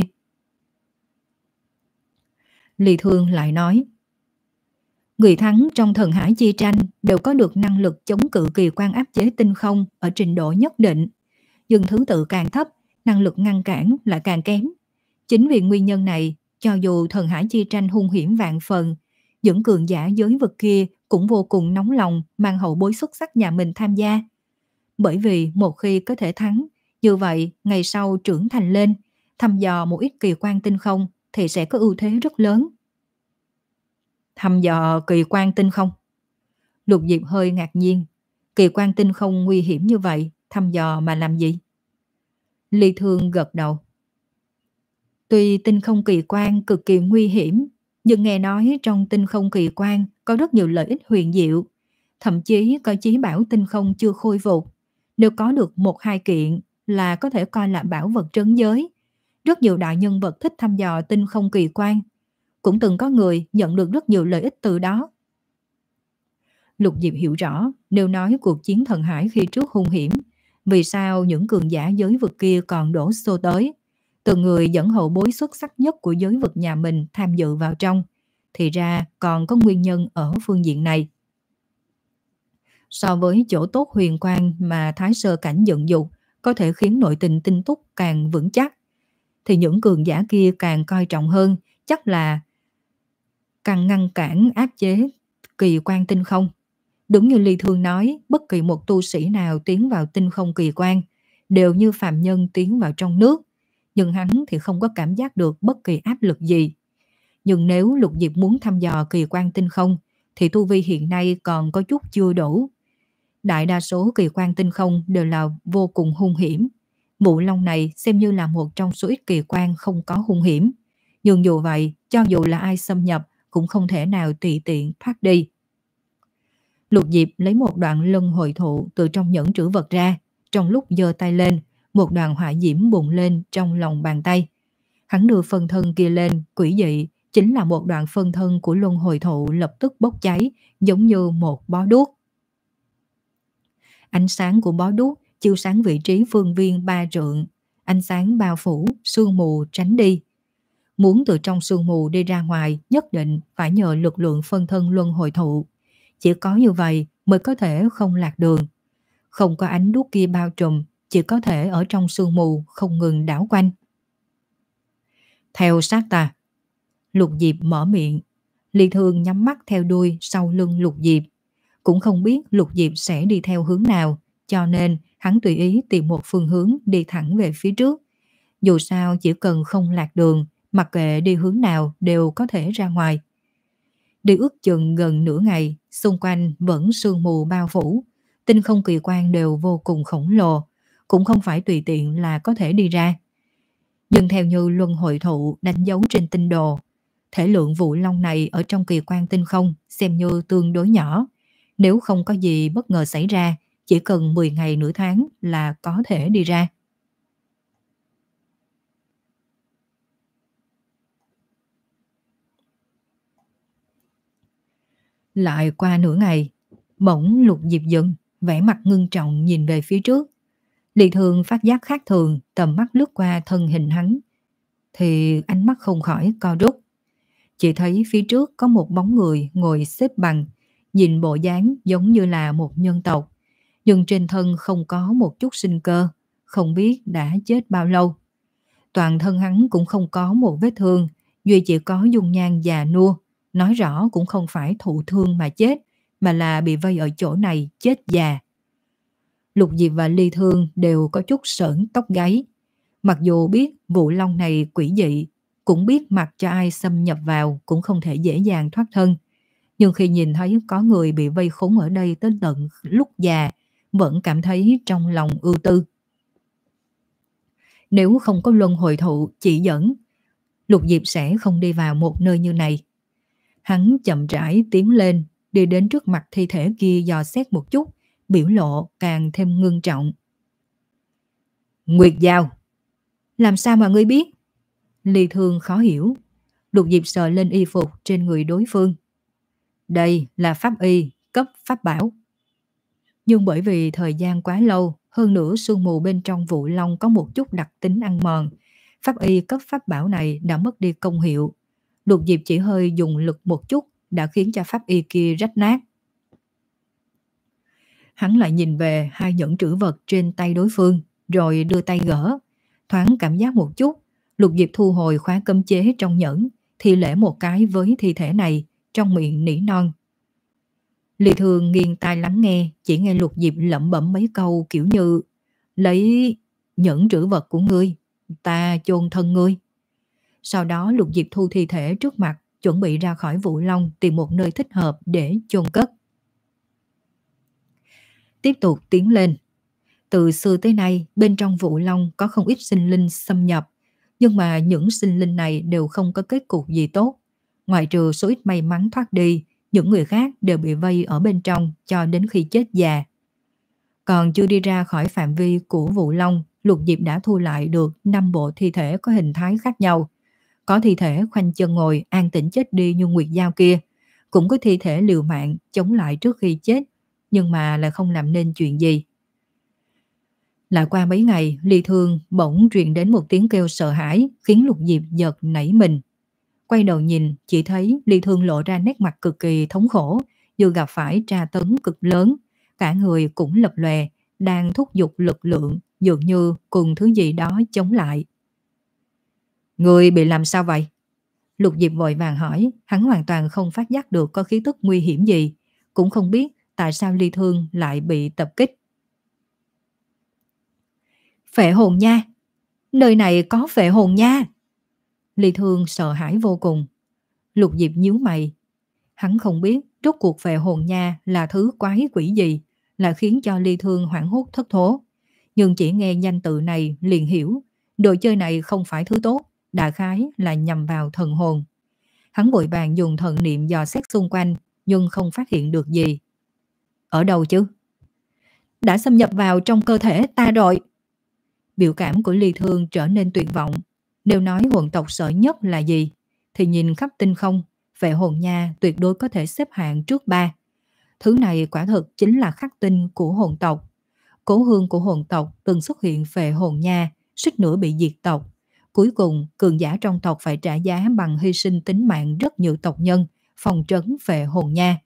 Ly Thương lại nói, người thắng trong thần hải chi tranh đều có được năng lực chống cự kỳ quan áp chế tinh không ở trình độ nhất định, nhưng thứ tự càng thấp, năng lực ngăn cản lại càng kém. Chính vì nguyên nhân này, cho dù thần hải chi tranh hung hiểm vạn phần, những cường giả giới vực kia cũng vô cùng nóng lòng mang hậu bối xuất sắc nhà mình tham gia. Bởi vì một khi có thể thắng, như vậy ngày sau trưởng thành lên, thăm dò một ít kỳ quan tinh không thì sẽ có ưu thế rất lớn. Thăm dò kỳ quan tinh không? Lục Diệp hơi ngạc nhiên. Kỳ quan tinh không nguy hiểm như vậy, thăm dò mà làm gì? Ly Thương gật đầu. Tuy tinh không kỳ quan cực kỳ nguy hiểm, nhưng nghe nói trong tinh không kỳ quan có rất nhiều lợi ích huyền diệu. Thậm chí có chí bảo tinh không chưa khôi phục. Nếu có được một hai kiện là có thể coi là bảo vật trấn giới. Rất nhiều đại nhân vật thích thăm dò tinh không kỳ quan. Cũng từng có người nhận được rất nhiều lợi ích từ đó. Lục Diệp hiểu rõ, nếu nói cuộc chiến thần hải khi trước hung hiểm, vì sao những cường giả giới vực kia còn đổ xô tới, từng người dẫn hậu bối xuất sắc nhất của giới vực nhà mình tham dự vào trong, thì ra còn có nguyên nhân ở phương diện này. So với chỗ tốt huyền quang mà Thái Sơ Cảnh dựng dục có thể khiến nội tình tinh túc càng vững chắc, thì những cường giả kia càng coi trọng hơn, chắc là càng ngăn cản áp chế kỳ quan tinh không. Đúng như Ly Thương nói, bất kỳ một tu sĩ nào tiến vào tinh không kỳ quan đều như phàm nhân tiến vào trong nước, nhưng hắn thì không có cảm giác được bất kỳ áp lực gì. Nhưng nếu Lục Diệp muốn thăm dò kỳ quan tinh không thì tu vi hiện nay còn có chút chưa đủ. Đại đa số kỳ quan tinh không đều là vô cùng hung hiểm. Vụ Long này xem như là một trong số ít kỳ quan không có hung hiểm. Nhưng dù vậy, cho dù là ai xâm nhập cũng không thể nào tùy tiện thoát đi. Lục Diệp lấy một đoạn lân hồi thụ từ trong nhẫn trữ vật ra, trong lúc giơ tay lên, một đoàn hỏa diễm bùng lên trong lòng bàn tay. Hắn đưa phân thân kia lên, quỷ dị, chính là một đoạn phân thân của luân hồi thụ lập tức bốc cháy, giống như một bó đuốc. Ánh sáng của bó đuốc chiếu sáng vị trí phương viên ba trượng, ánh sáng bao phủ, sương mù tránh đi. Muốn từ trong sương mù đi ra ngoài, nhất định phải nhờ lực lượng phân thân luân hồi thụ. Chỉ có như vậy mới có thể không lạc đường. Không có ánh đuốc kia bao trùm, chỉ có thể ở trong sương mù không ngừng đảo quanh. Theo sát ta. Lục Diệp mở miệng. Ly Thương nhắm mắt theo đuôi sau lưng Lục Diệp. Cũng không biết Lục Diệp sẽ đi theo hướng nào, cho nên hắn tùy ý tìm một phương hướng đi thẳng về phía trước. Dù sao chỉ cần không lạc đường, mặc kệ đi hướng nào đều có thể ra ngoài. Đi ước chừng gần nửa ngày, xung quanh vẫn sương mù bao phủ, tinh không kỳ quan đều vô cùng khổng lồ, cũng không phải tùy tiện là có thể đi ra. Nhưng theo như luân hồi thụ đánh dấu trên tinh đồ, thể lượng vụ long này ở trong kỳ quan tinh không xem như tương đối nhỏ. Nếu không có gì bất ngờ xảy ra, chỉ cần mười ngày nửa tháng là có thể đi ra. Lại qua nửa ngày, bỗng Lục Diệp dừng, vẻ mặt ngưng trọng nhìn về phía trước. Ly Thương phát giác khác thường, tầm mắt lướt qua thân hình hắn, thì ánh mắt không khỏi co rút. Chỉ thấy phía trước có một bóng người ngồi xếp bằng, nhìn bộ dáng giống như là một nhân tộc, nhưng trên thân không có một chút sinh cơ, không biết đã chết bao lâu. Toàn thân hắn cũng không có một vết thương, duy chỉ có dung nhan già nua, nói rõ cũng không phải thụ thương mà chết, mà là bị vây ở chỗ này chết già. Lục Diệp và Ly Thương đều có chút sởn tóc gáy. Mặc dù biết vụ long này quỷ dị, cũng biết mặc cho ai xâm nhập vào cũng không thể dễ dàng thoát thân. Nhưng khi nhìn thấy có người bị vây khốn ở đây tới tận lúc già, vẫn cảm thấy trong lòng ưu tư. Nếu không có luân hồi thụ chỉ dẫn, Lục Diệp sẽ không đi vào một nơi như này. Hắn chậm rãi tiến lên, đi đến trước mặt thi thể kia dò xét một chút, biểu lộ càng thêm ngưng trọng. Nguyệt Giao, làm sao mà ngươi biết? Ly Thương khó hiểu. Lục Diệp sờ lên y phục trên người đối phương. Đây là pháp y cấp pháp bảo. Nhưng bởi vì thời gian quá lâu, hơn nữa sương mù bên trong vụ long có một chút đặc tính ăn mòn, pháp y cấp pháp bảo này đã mất đi công hiệu. Lục Diệp chỉ hơi dùng lực một chút đã khiến cho pháp y kia rách nát. Hắn lại nhìn về hai nhẫn trữ vật trên tay đối phương, rồi đưa tay gỡ. Thoáng cảm giác một chút, Lục Diệp thu hồi khóa cấm chế trong nhẫn, thi lễ một cái với thi thể này, trong miệng nỉ non. Lý Thương nghiêng tai lắng nghe, chỉ nghe Lục Diệp lẩm bẩm mấy câu kiểu như lấy nhẫn trữ vật của ngươi, ta chôn thân ngươi. Sau đó Lục Diệp thu thi thể trước mặt, chuẩn bị ra khỏi Vũ Long tìm một nơi thích hợp để chôn cất. Tiếp tục tiến lên. Từ xưa tới nay, bên trong Vũ Long có không ít sinh linh xâm nhập, nhưng mà những sinh linh này đều không có kết cục gì tốt. Ngoại trừ số ít may mắn thoát đi, những người khác đều bị vây ở bên trong cho đến khi chết già. Còn chưa đi ra khỏi phạm vi của Vũ Long, Lục Diệp đã thu lại được năm bộ thi thể có hình thái khác nhau. Có thi thể khoanh chân ngồi an tĩnh chết đi như Nguyệt Giao kia, cũng có thi thể liều mạng chống lại trước khi chết, nhưng mà lại không làm nên chuyện gì. Lại qua mấy ngày, Ly Thương bỗng truyền đến một tiếng kêu sợ hãi, khiến Lục Diệp giật nảy mình. Quay đầu nhìn, chỉ thấy Ly Thương lộ ra nét mặt cực kỳ thống khổ, như gặp phải tra tấn cực lớn, cả người cũng lập lòe, đang thúc giục lực lượng, dường như cùng thứ gì đó chống lại. Người bị làm sao vậy? Lục Diệp vội vàng hỏi, hắn hoàn toàn không phát giác được có khí tức nguy hiểm gì, cũng không biết tại sao Ly Thương lại bị tập kích. Phệ hồn nha! Nơi này có phệ hồn nha! Ly Thương sợ hãi vô cùng. Lục Diệp nhíu mày. Hắn không biết rốt cuộc phệ hồn nha là thứ quái quỷ gì, là khiến cho Ly Thương hoảng hốt thất thố. Nhưng chỉ nghe danh tự này liền hiểu, đồ chơi này không phải thứ tốt, đại khái là nhằm vào thần hồn. Hắn vội vàng dùng thần niệm dò xét xung quanh, nhưng không phát hiện được gì. Ở đâu chứ? Đã xâm nhập vào trong cơ thể ta rồi. Biểu cảm của Ly Thương trở nên tuyệt vọng. Nếu nói hồn tộc sợ nhất là gì, thì nhìn khắp tinh không, phệ hồn nha tuyệt đối có thể xếp hạng trước ba. Thứ này quả thực chính là khắc tinh của hồn tộc. Cố hương của hồn tộc từng xuất hiện phệ hồn nha, suýt nữa bị diệt tộc. Cuối cùng, cường giả trong tộc phải trả giá bằng hy sinh tính mạng rất nhiều tộc nhân, phòng trấn phệ hồn nha.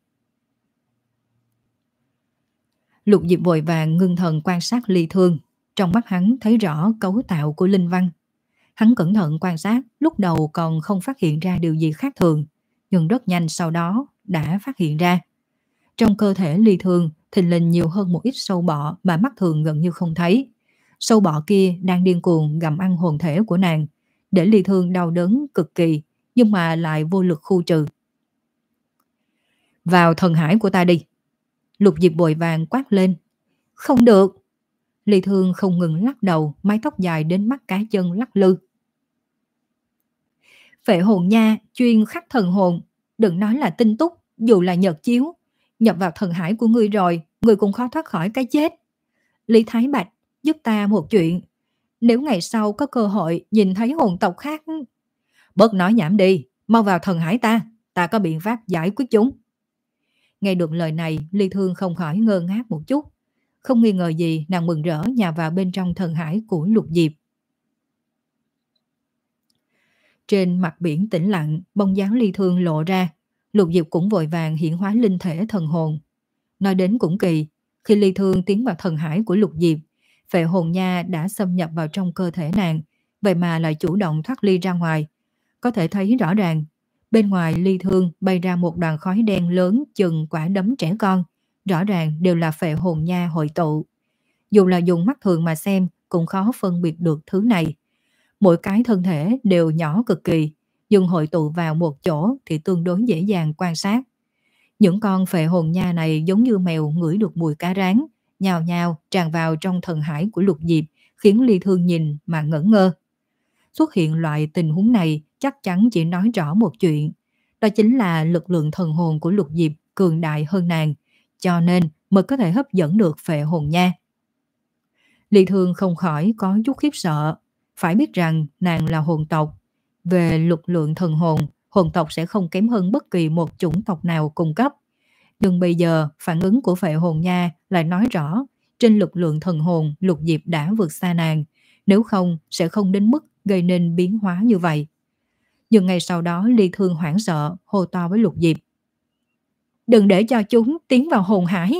Lục Diệp vội vàng ngưng thần quan sát Ly Thương. Trong mắt hắn thấy rõ cấu tạo của linh văn. Hắn cẩn thận quan sát, lúc đầu còn không phát hiện ra điều gì khác thường, nhưng rất nhanh sau đó đã phát hiện ra. Trong cơ thể Ly Thương thình lình nhiều hơn một ít sâu bọ mà mắt thường gần như không thấy. Sâu bọ kia đang điên cuồng gặm ăn hồn thể của nàng, để Ly Thương đau đớn cực kỳ, nhưng mà lại vô lực khu trừ. Vào thần hải của ta đi. Lục Diệp vội vàng quát lên. Không được. Ly Thương không ngừng lắc đầu, mái tóc dài đến mắt cá chân lắc lư. Phệ hồn nha chuyên khắc thần hồn, đừng nói là tinh túc, dù là nhật chiếu, nhập vào thần hải của ngươi rồi, ngươi cũng khó thoát khỏi cái chết. Lý Thái Bạch, giúp ta một chuyện, nếu ngày sau có cơ hội nhìn thấy hồn tộc khác. Bớt nói nhảm đi, mau vào thần hải ta, ta có biện pháp giải quyết chúng. Nghe được lời này, Ly Thương không khỏi ngơ ngác một chút. Không nghi ngờ gì, nàng mừng rỡ nhào vào bên trong thần hải của Lục Diệp. Trên mặt biển tĩnh lặng, bóng dáng Ly Thương lộ ra. Lục Diệp cũng vội vàng hiện hóa linh thể thần hồn. Nói đến cũng kỳ, khi Ly Thương tiến vào thần hải của Lục Diệp, phệ hồn nha đã xâm nhập vào trong cơ thể nàng, vậy mà lại chủ động thoát ly ra ngoài. Có thể thấy rõ ràng, bên ngoài Ly Thương bay ra một đoàn khói đen lớn chừng quả đấm trẻ con, rõ ràng đều là phệ hồn nha hội tụ. Dù là dùng mắt thường mà xem cũng khó phân biệt được thứ này. Mỗi cái thân thể đều nhỏ cực kỳ, nhưng hội tụ vào một chỗ thì tương đối dễ dàng quan sát. Những con phệ hồn nha này giống như mèo ngửi được mùi cá rán, nhào nhào tràn vào trong thần hải của Lục Diệp, khiến Ly Thương nhìn mà ngẩn ngơ. Xuất hiện loại tình huống này chắc chắn chỉ nói rõ một chuyện, đó chính là lực lượng thần hồn của Lục Diệp cường đại hơn nàng, cho nên mới có thể hấp dẫn được phệ hồn nha. Ly Thương không khỏi có chút khiếp sợ, phải biết rằng nàng là hồn tộc, về lực lượng thần hồn hồn tộc sẽ không kém hơn bất kỳ một chủng tộc nào cùng cấp. Nhưng bây giờ, phản ứng của phệ hồn nha lại nói rõ, trên lực lượng thần hồn Lục Diệp đã vượt xa nàng, nếu không sẽ không đến mức gây nên biến hóa như vậy. Nhưng ngày sau đó Ly Thương hoảng sợ, hô to với Lục Diệp. Đừng để cho chúng tiến vào hồn hải.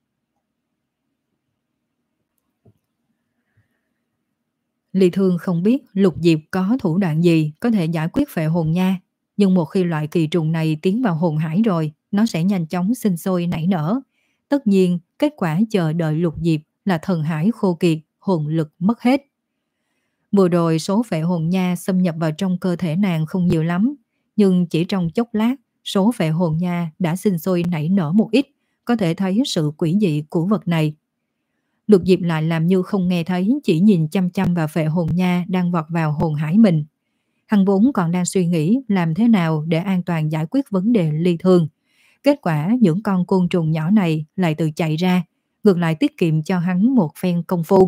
Ly Thương không biết Lục Diệp có thủ đoạn gì có thể giải quyết phệ hồn nha, nhưng một khi loại kỳ trùng này tiến vào hồn hải rồi, nó sẽ nhanh chóng sinh sôi nảy nở. Tất nhiên, kết quả chờ đợi Lục Diệp là thần hải khô kiệt, hồn lực mất hết. Vừa rồi số phệ hồn nha xâm nhập vào trong cơ thể nàng không nhiều lắm, nhưng chỉ trong chốc lát, số phệ hồn nha đã sinh sôi nảy nở một ít, có thể thấy sự quỷ dị của vật này. Lục Diệp lại làm như không nghe thấy, chỉ nhìn chăm chăm vào phệ hồn nha đang vọt vào hồn hải mình. Hắn vốn còn đang suy nghĩ làm thế nào để an toàn giải quyết vấn đề Ly Thương. Kết quả những con côn trùng nhỏ này lại tự chạy ra, ngược lại tiết kiệm cho hắn một phen công phu.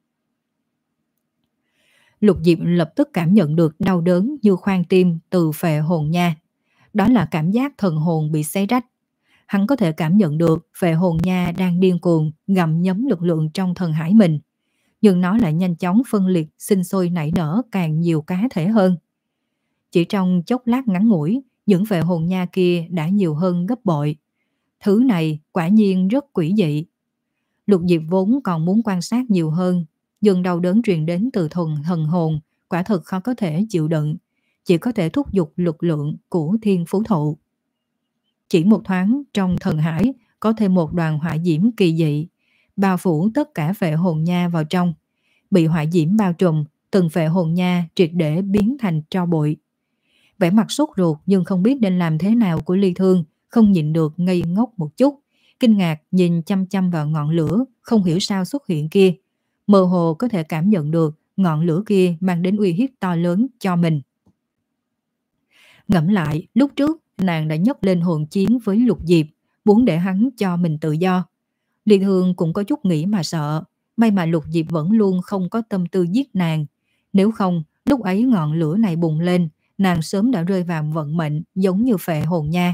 Lục Diệp lập tức cảm nhận được đau đớn như khoan tim từ phệ hồn nha. Đó là cảm giác thần hồn bị xé rách. Hắn có thể cảm nhận được phệ hồn nha đang điên cuồng gặm nhấm lực lượng trong thần hải mình. Nhưng nó lại nhanh chóng phân liệt, sinh sôi nảy nở càng nhiều cá thể hơn. Chỉ trong chốc lát ngắn ngủi, những phệ hồn nha kia đã nhiều hơn gấp bội. Thứ này quả nhiên rất quỷ dị. Lục Diệp vốn còn muốn quan sát nhiều hơn, nhưng đau đớn truyền đến từ thuần thần hồn quả thực khó có thể chịu đựng, chỉ có thể thúc giục lực lượng của thiên phú thụ. Chỉ một thoáng trong thần hải có thêm một đoàn hỏa diễm kỳ dị, bao phủ tất cả phệ hồn nha vào trong. Bị hỏa diễm bao trùm, từng phệ hồn nha triệt để biến thành tro bụi. Vẻ mặt sốt ruột nhưng không biết nên làm thế nào của Ly Thương không nhịn được ngây ngốc một chút, kinh ngạc nhìn chăm chăm vào ngọn lửa không hiểu sao xuất hiện kia. Mơ hồ có thể cảm nhận được ngọn lửa kia mang đến uy hiếp to lớn cho mình. Ngẫm lại, lúc trước nàng đã nhấc lên hồn chiến với Lục Diệp, muốn để hắn cho mình tự do. Ly Thương cũng có chút nghĩ mà sợ, may mà Lục Diệp vẫn luôn không có tâm tư giết nàng. Nếu không, lúc ấy ngọn lửa này bùng lên, nàng sớm đã rơi vào vận mệnh giống như phệ hồn nha.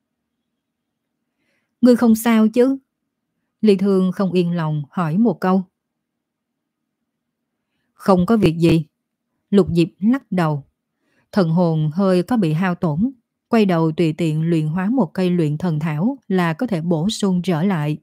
Ngươi không sao chứ? Ly Thương không yên lòng hỏi một câu. Không có việc gì. Lục Diệp lắc đầu. Thần hồn hơi có bị hao tổn, quay đầu tùy tiện luyện hóa một cây luyện thần thảo là có thể bổ sung trở lại.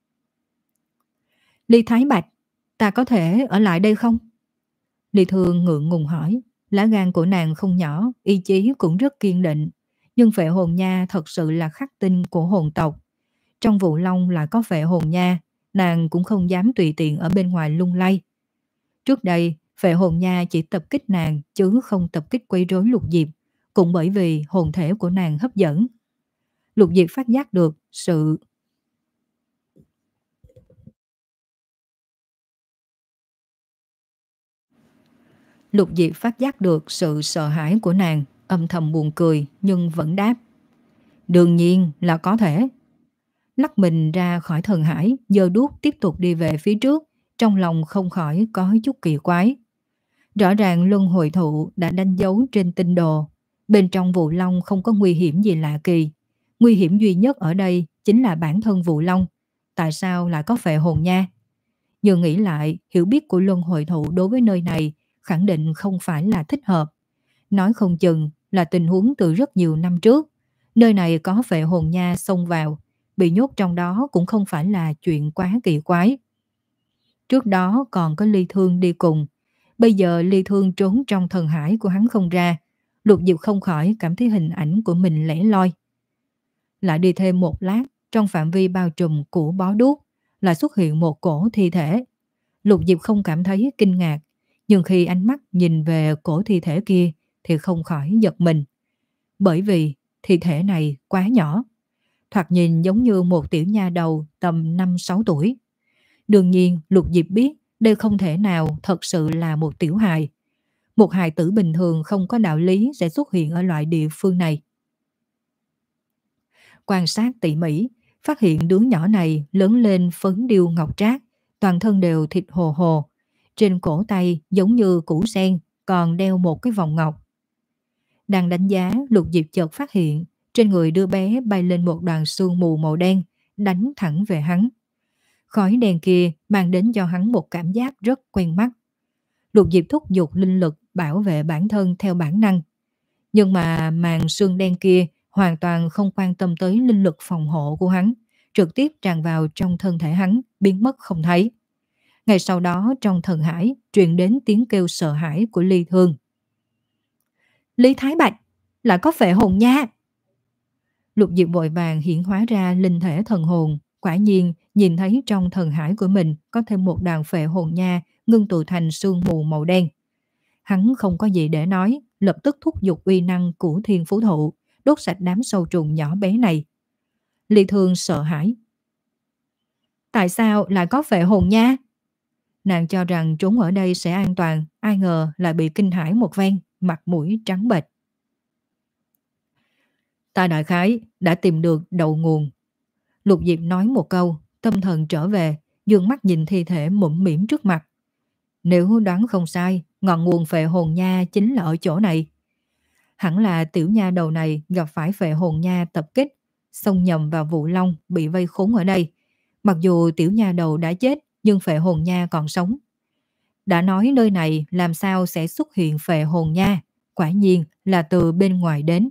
Ly Thái Bạch, ta có thể ở lại đây không? Ly Thương ngượng ngùng hỏi. Lá gan của nàng không nhỏ, ý chí cũng rất kiên định, nhưng phệ hồn nha thật sự là khắc tinh của hồn tộc. Trong vụ long là có phệ hồn nha, nàng cũng không dám tùy tiện ở bên ngoài lung lay. Trước đây, phệ hồn nha chỉ tập kích nàng chứ không tập kích quấy rối Lục Diệp, cũng bởi vì hồn thể của nàng hấp dẫn. Lục Diệp phát giác được sự Lục Diệp phát giác được sự sợ hãi của nàng, âm thầm buồn cười nhưng vẫn đáp. Đương nhiên là có thể. Lắc mình ra khỏi thần hải, giơ đuốc tiếp tục đi về phía trước, trong lòng không khỏi có chút kỳ quái. Rõ ràng luân hồi thụ đã đánh dấu trên tinh đồ, bên trong vụ long không có nguy hiểm gì lạ kỳ. Nguy hiểm duy nhất ở đây chính là bản thân vụ long. Tại sao lại có phệ hồn nha? Nhưng nghĩ lại, hiểu biết của luân hồi thụ đối với nơi này khẳng định không phải là thích hợp. Nói không chừng là tình huống từ rất nhiều năm trước. Nơi này có phệ hồn nha xông vào, bị nhốt trong đó cũng không phải là chuyện quá kỳ quái. Trước đó còn có Ly Thương đi cùng. Bây giờ Ly Thương trốn trong thần hải của hắn không ra. Lục Diệp không khỏi cảm thấy hình ảnh của mình lẻ loi. Lại đi thêm một lát, trong phạm vi bao trùm của bó đuốc lại xuất hiện một cổ thi thể. Lục Diệp không cảm thấy kinh ngạc, nhưng khi ánh mắt nhìn về cổ thi thể kia thì không khỏi giật mình. Bởi vì thi thể này quá nhỏ, thoạt nhìn giống như một tiểu nha đầu tầm năm sáu tuổi. Đương nhiên Lục Diệp biết đây không thể nào thật sự là một tiểu hài. Một hài tử bình thường không có đạo lý sẽ xuất hiện ở loại địa phương này. Quan sát tỉ mỉ, phát hiện đứa nhỏ này lớn lên phấn điêu ngọc trác, toàn thân đều thịt hồ hồ. Trên cổ tay giống như củ sen còn đeo một cái vòng ngọc. Đang đánh giá, Lục Diệp chợt phát hiện trên người đứa bé bay lên một đoàn sương mù màu đen, đánh thẳng về hắn. Khói đen kia mang đến cho hắn một cảm giác rất quen mắt. Lục Diệp thúc giục linh lực bảo vệ bản thân theo bản năng. Nhưng mà màn sương đen kia hoàn toàn không quan tâm tới linh lực phòng hộ của hắn, trực tiếp tràn vào trong thân thể hắn, biến mất không thấy. Ngay sau đó trong thần hải truyền đến tiếng kêu sợ hãi của Ly Thương. Lý Thái Bạch, lại có phệ hồn nha! Lục Diệp vội vàng hiển hóa ra linh thể thần hồn, quả nhiên nhìn thấy trong thần hải của mình có thêm một đoàn phệ hồn nha ngưng tụ thành sương mù màu đen. Hắn không có gì để nói, lập tức thúc giục uy năng của thiên phú thụ, đốt sạch đám sâu trùng nhỏ bé này. Ly Thương sợ hãi. Tại sao lại có phệ hồn nha? Nàng cho rằng trốn ở đây sẽ an toàn, ai ngờ lại bị kinh hãi một ven, mặt mũi trắng bệch. Ta đại khái đã tìm được đầu nguồn. Lục Diệp nói một câu, tâm thần trở về, dương mắt nhìn thi thể mũm mĩm trước mặt. Nếu đoán không sai, ngọn nguồn phệ hồn nha chính là ở chỗ này. Hẳn là tiểu nha đầu này gặp phải phệ hồn nha tập kích, xông nhầm vào vụ long bị vây khốn ở đây. Mặc dù tiểu nha đầu đã chết, nhưng phệ hồn nha còn sống. Đã nói nơi này làm sao sẽ xuất hiện phệ hồn nha, quả nhiên là từ bên ngoài đến.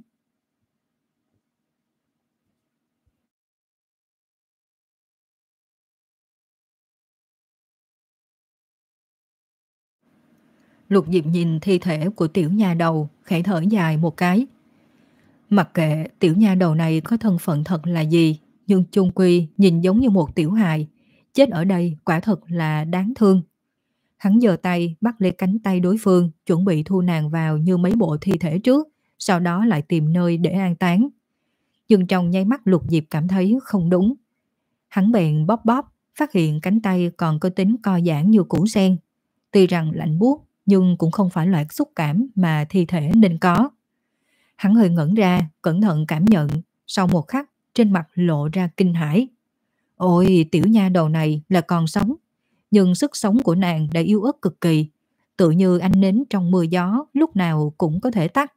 Lục Diệp nhìn thi thể của tiểu nha đầu, khẽ thở dài một cái. Mặc kệ tiểu nha đầu này có thân phận thật là gì, nhưng chung quy nhìn giống như một tiểu hài, chết ở đây quả thật là đáng thương. Hắn giơ tay bắt lấy cánh tay đối phương, chuẩn bị thu nàng vào như mấy bộ thi thể trước, sau đó lại tìm nơi để an táng. Nhưng trong nháy mắt Lục Diệp cảm thấy không đúng. Hắn bèn bóp bóp, phát hiện cánh tay còn có tính co giãn như củ sen. Tuy rằng lạnh buốt, nhưng cũng không phải loại xúc cảm mà thi thể nên có. Hắn hơi ngẩn ra, cẩn thận cảm nhận, sau một khắc trên mặt lộ ra kinh hãi. Ôi, tiểu nha đầu này là còn sống, nhưng sức sống của nàng đã yếu ớt cực kỳ, tự như ánh nến trong mưa gió lúc nào cũng có thể tắt.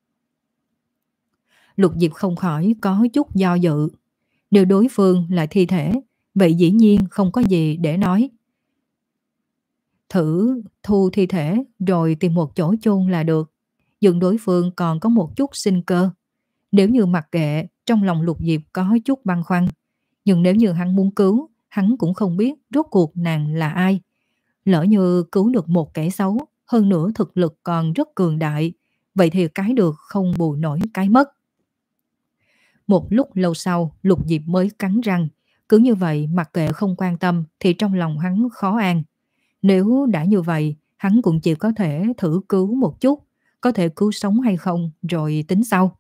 Lục Diệp không khỏi có chút do dự. Nếu đối phương là thi thể, vậy dĩ nhiên không có gì để nói. Thử thu thi thể rồi tìm một chỗ chôn là được. Nhưng đối phương còn có một chút sinh cơ. Nếu như mặc kệ, trong lòng Lục Diệp có chút băn khoăn. Nhưng nếu như hắn muốn cứu, hắn cũng không biết rốt cuộc nàng là ai. Lỡ như cứu được một kẻ xấu, hơn nữa thực lực còn rất cường đại, vậy thì cái được không bù nổi cái mất. Một lúc lâu sau, Lục Diệp mới cắn răng. Cứ như vậy mặc kệ không quan tâm thì trong lòng hắn khó an. Nếu đã như vậy, hắn cũng chỉ có thể thử cứu một chút, có thể cứu sống hay không rồi tính sau.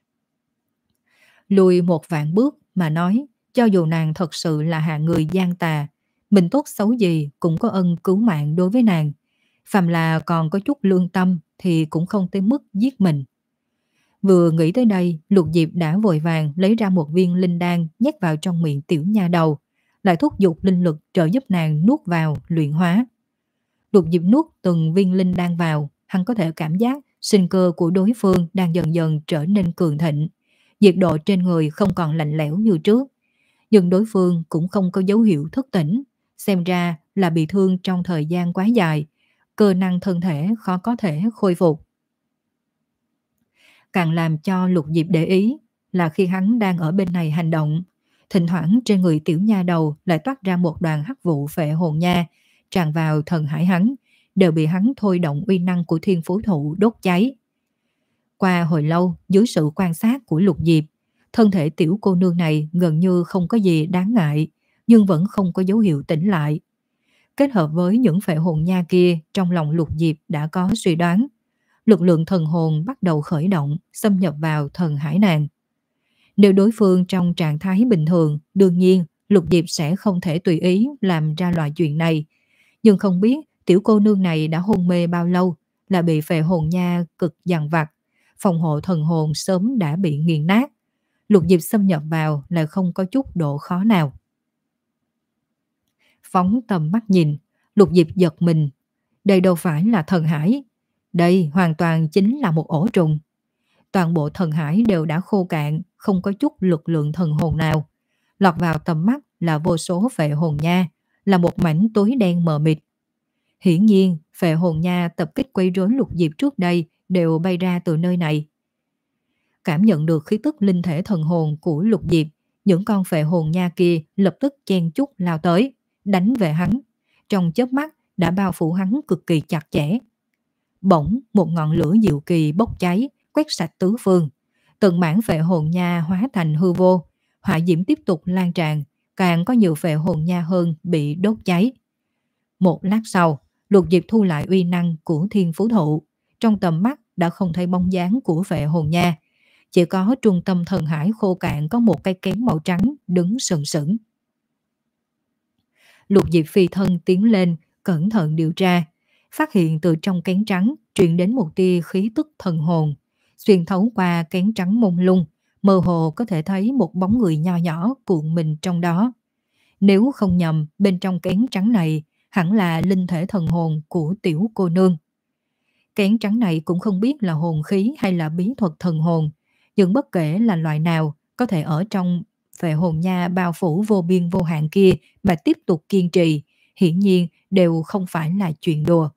Lùi một vạn bước mà nói, cho dù nàng thật sự là hạng người gian tà, mình tốt xấu gì cũng có ân cứu mạng đối với nàng. Phàm là còn có chút lương tâm thì cũng không tới mức giết mình. Vừa nghĩ tới đây, Lục Diệp đã vội vàng lấy ra một viên linh đan nhét vào trong miệng tiểu nha đầu, lại thúc giục linh lực trợ giúp nàng nuốt vào, luyện hóa. Lục Diệp nuốt từng viên linh đan vào, hắn có thể cảm giác sinh cơ của đối phương đang dần dần trở nên cường thịnh. Nhiệt độ trên người không còn lạnh lẽo như trước. Nhưng đối phương cũng không có dấu hiệu thức tỉnh, xem ra là bị thương trong thời gian quá dài, cơ năng thân thể khó có thể khôi phục. Càng làm cho Lục Diệp để ý là khi hắn đang ở bên này hành động, thỉnh thoảng trên người tiểu nha đầu lại toát ra một đoàn hắc vụ phệ hồn nha, tràn vào thần hải hắn, đều bị hắn thôi động uy năng của thiên phú thụ đốt cháy. Qua hồi lâu, dưới sự quan sát của Lục Diệp, thân thể tiểu cô nương này gần như không có gì đáng ngại, nhưng vẫn không có dấu hiệu tỉnh lại. Kết hợp với những phệ hồn nha kia, trong lòng Lục Diệp đã có suy đoán. Lực lượng thần hồn bắt đầu khởi động, xâm nhập vào thần hải nàng. Nếu đối phương trong trạng thái bình thường, đương nhiên Lục Diệp sẽ không thể tùy ý làm ra loại chuyện này. Nhưng không biết tiểu cô nương này đã hôn mê bao lâu, là bị phệ hồn nha cực dằn vặt, phòng hộ thần hồn sớm đã bị nghiền nát. Lục Diệp xâm nhập vào lại không có chút độ khó nào. Phóng tầm mắt nhìn, Lục Diệp giật mình. Đây đâu phải là thần hải, đây hoàn toàn chính là một ổ trùng. Toàn bộ thần hải đều đã khô cạn, không có chút lực lượng thần hồn nào. Lọt vào tầm mắt là vô số phệ hồn nha, là một mảnh tối đen mờ mịt. Hiển nhiên, phệ hồn nha tập kích quấy rối Lục Diệp trước đây đều bay ra từ nơi này. Cảm nhận được khí tức linh thể thần hồn của Lục Diệp, những con phệ hồn nha kia lập tức chen chúc lao tới, đánh về hắn. Trong chớp mắt đã bao phủ hắn cực kỳ chặt chẽ. Bỗng một ngọn lửa diệu kỳ bốc cháy, quét sạch tứ phương. Từng mảng phệ hồn nha hóa thành hư vô, hỏa diễm tiếp tục lan tràn, càng có nhiều phệ hồn nha hơn bị đốt cháy. Một lát sau, Lục Diệp thu lại uy năng của Thiên Phú Thụ, trong tầm mắt đã không thấy bóng dáng của phệ hồn nha, chỉ có trung tâm thần hải khô cạn có một cây kén màu trắng đứng sừng sững. Lục Diệp phi thân tiến lên, cẩn thận điều tra, phát hiện từ trong kén trắng truyền đến một tia khí tức thần hồn, xuyên thấu qua kén trắng mông lung, mơ hồ có thể thấy một bóng người nho nhỏ cuộn mình trong đó. Nếu không nhầm, bên trong kén trắng này hẳn là linh thể thần hồn của tiểu cô nương. Kén trắng này cũng không biết là hồn khí hay là bí thuật thần hồn, nhưng bất kể là loại nào, có thể ở trong phệ hồn nha bao phủ vô biên vô hạn kia mà tiếp tục kiên trì, hiển nhiên đều không phải là chuyện đùa.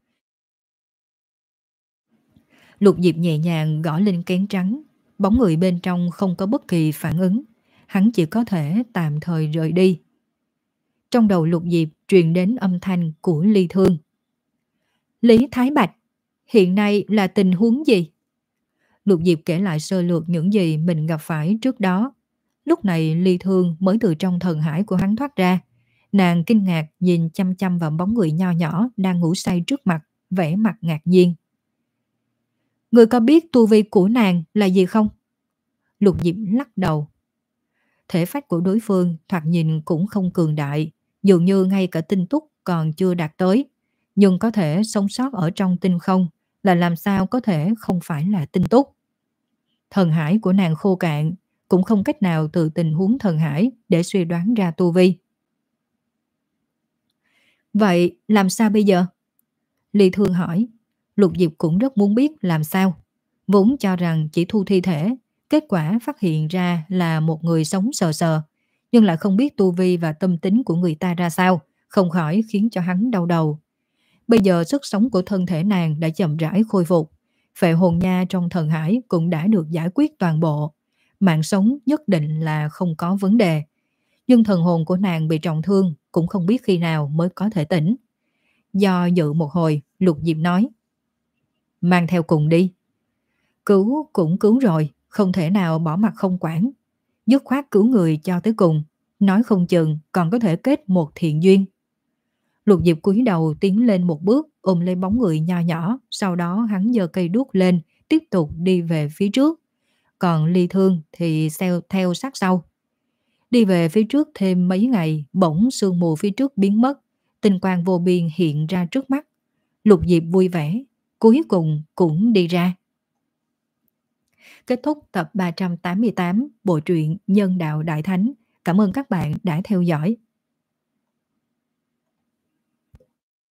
Lục Diệp nhẹ nhàng gõ lên kén trắng, bóng người bên trong không có bất kỳ phản ứng, hắn chỉ có thể tạm thời rời đi. Trong đầu Lục Diệp truyền đến âm thanh của Ly Thương. Lý Thái Bạch, hiện nay là tình huống gì? Lục Diệp kể lại sơ lược những gì mình gặp phải trước đó. Lúc này Ly Thương mới từ trong thần hải của hắn thoát ra. Nàng kinh ngạc nhìn chăm chăm vào bóng người nho nhỏ đang ngủ say trước mặt, vẻ mặt ngạc nhiên. Người có biết tu vi của nàng là gì không? Lục Diệp lắc đầu. Thể phách của đối phương thoạt nhìn cũng không cường đại, dường như ngay cả tinh túc còn chưa đạt tới, nhưng có thể sống sót ở trong tinh không là làm sao có thể không phải là tinh túc. Thần hải của nàng khô cạn, cũng không cách nào từ tình huống thần hải để suy đoán ra tu vi. Vậy làm sao bây giờ? Ly Thương hỏi. Lục Diệp cũng rất muốn biết làm sao. Vốn cho rằng chỉ thu thi thể, kết quả phát hiện ra là một người sống sờ sờ, nhưng lại không biết tu vi và tâm tính của người ta ra sao, không khỏi khiến cho hắn đau đầu. Bây giờ sức sống của thân thể nàng đã chậm rãi khôi phục, phệ hồn nha trong thần hải cũng đã được giải quyết toàn bộ, mạng sống nhất định là không có vấn đề. Nhưng thần hồn của nàng bị trọng thương, cũng không biết khi nào mới có thể tỉnh. Do dự một hồi, Lục Diệp nói. Mang theo cùng đi. Cứu cũng cứu rồi, không thể nào bỏ mặt không quản. Dứt khoát cứu người cho tới cùng, nói không chừng còn có thể kết một thiện duyên. Lục Diệp cúi đầu tiến lên một bước, ôm lấy bóng người nho nhỏ, sau đó hắn giơ cây đuốc lên, tiếp tục đi về phía trước. Còn Ly Thương thì theo, theo sát sau. Đi về phía trước thêm mấy ngày, bỗng sương mù phía trước biến mất, tinh quang vô biên hiện ra trước mắt. Lục Diệp vui vẻ, cuối cùng cũng đi ra. Kết thúc tập ba trăm tám mươi tám bộ truyện Nhân Đạo Đại Thánh. Cảm ơn các bạn đã theo dõi.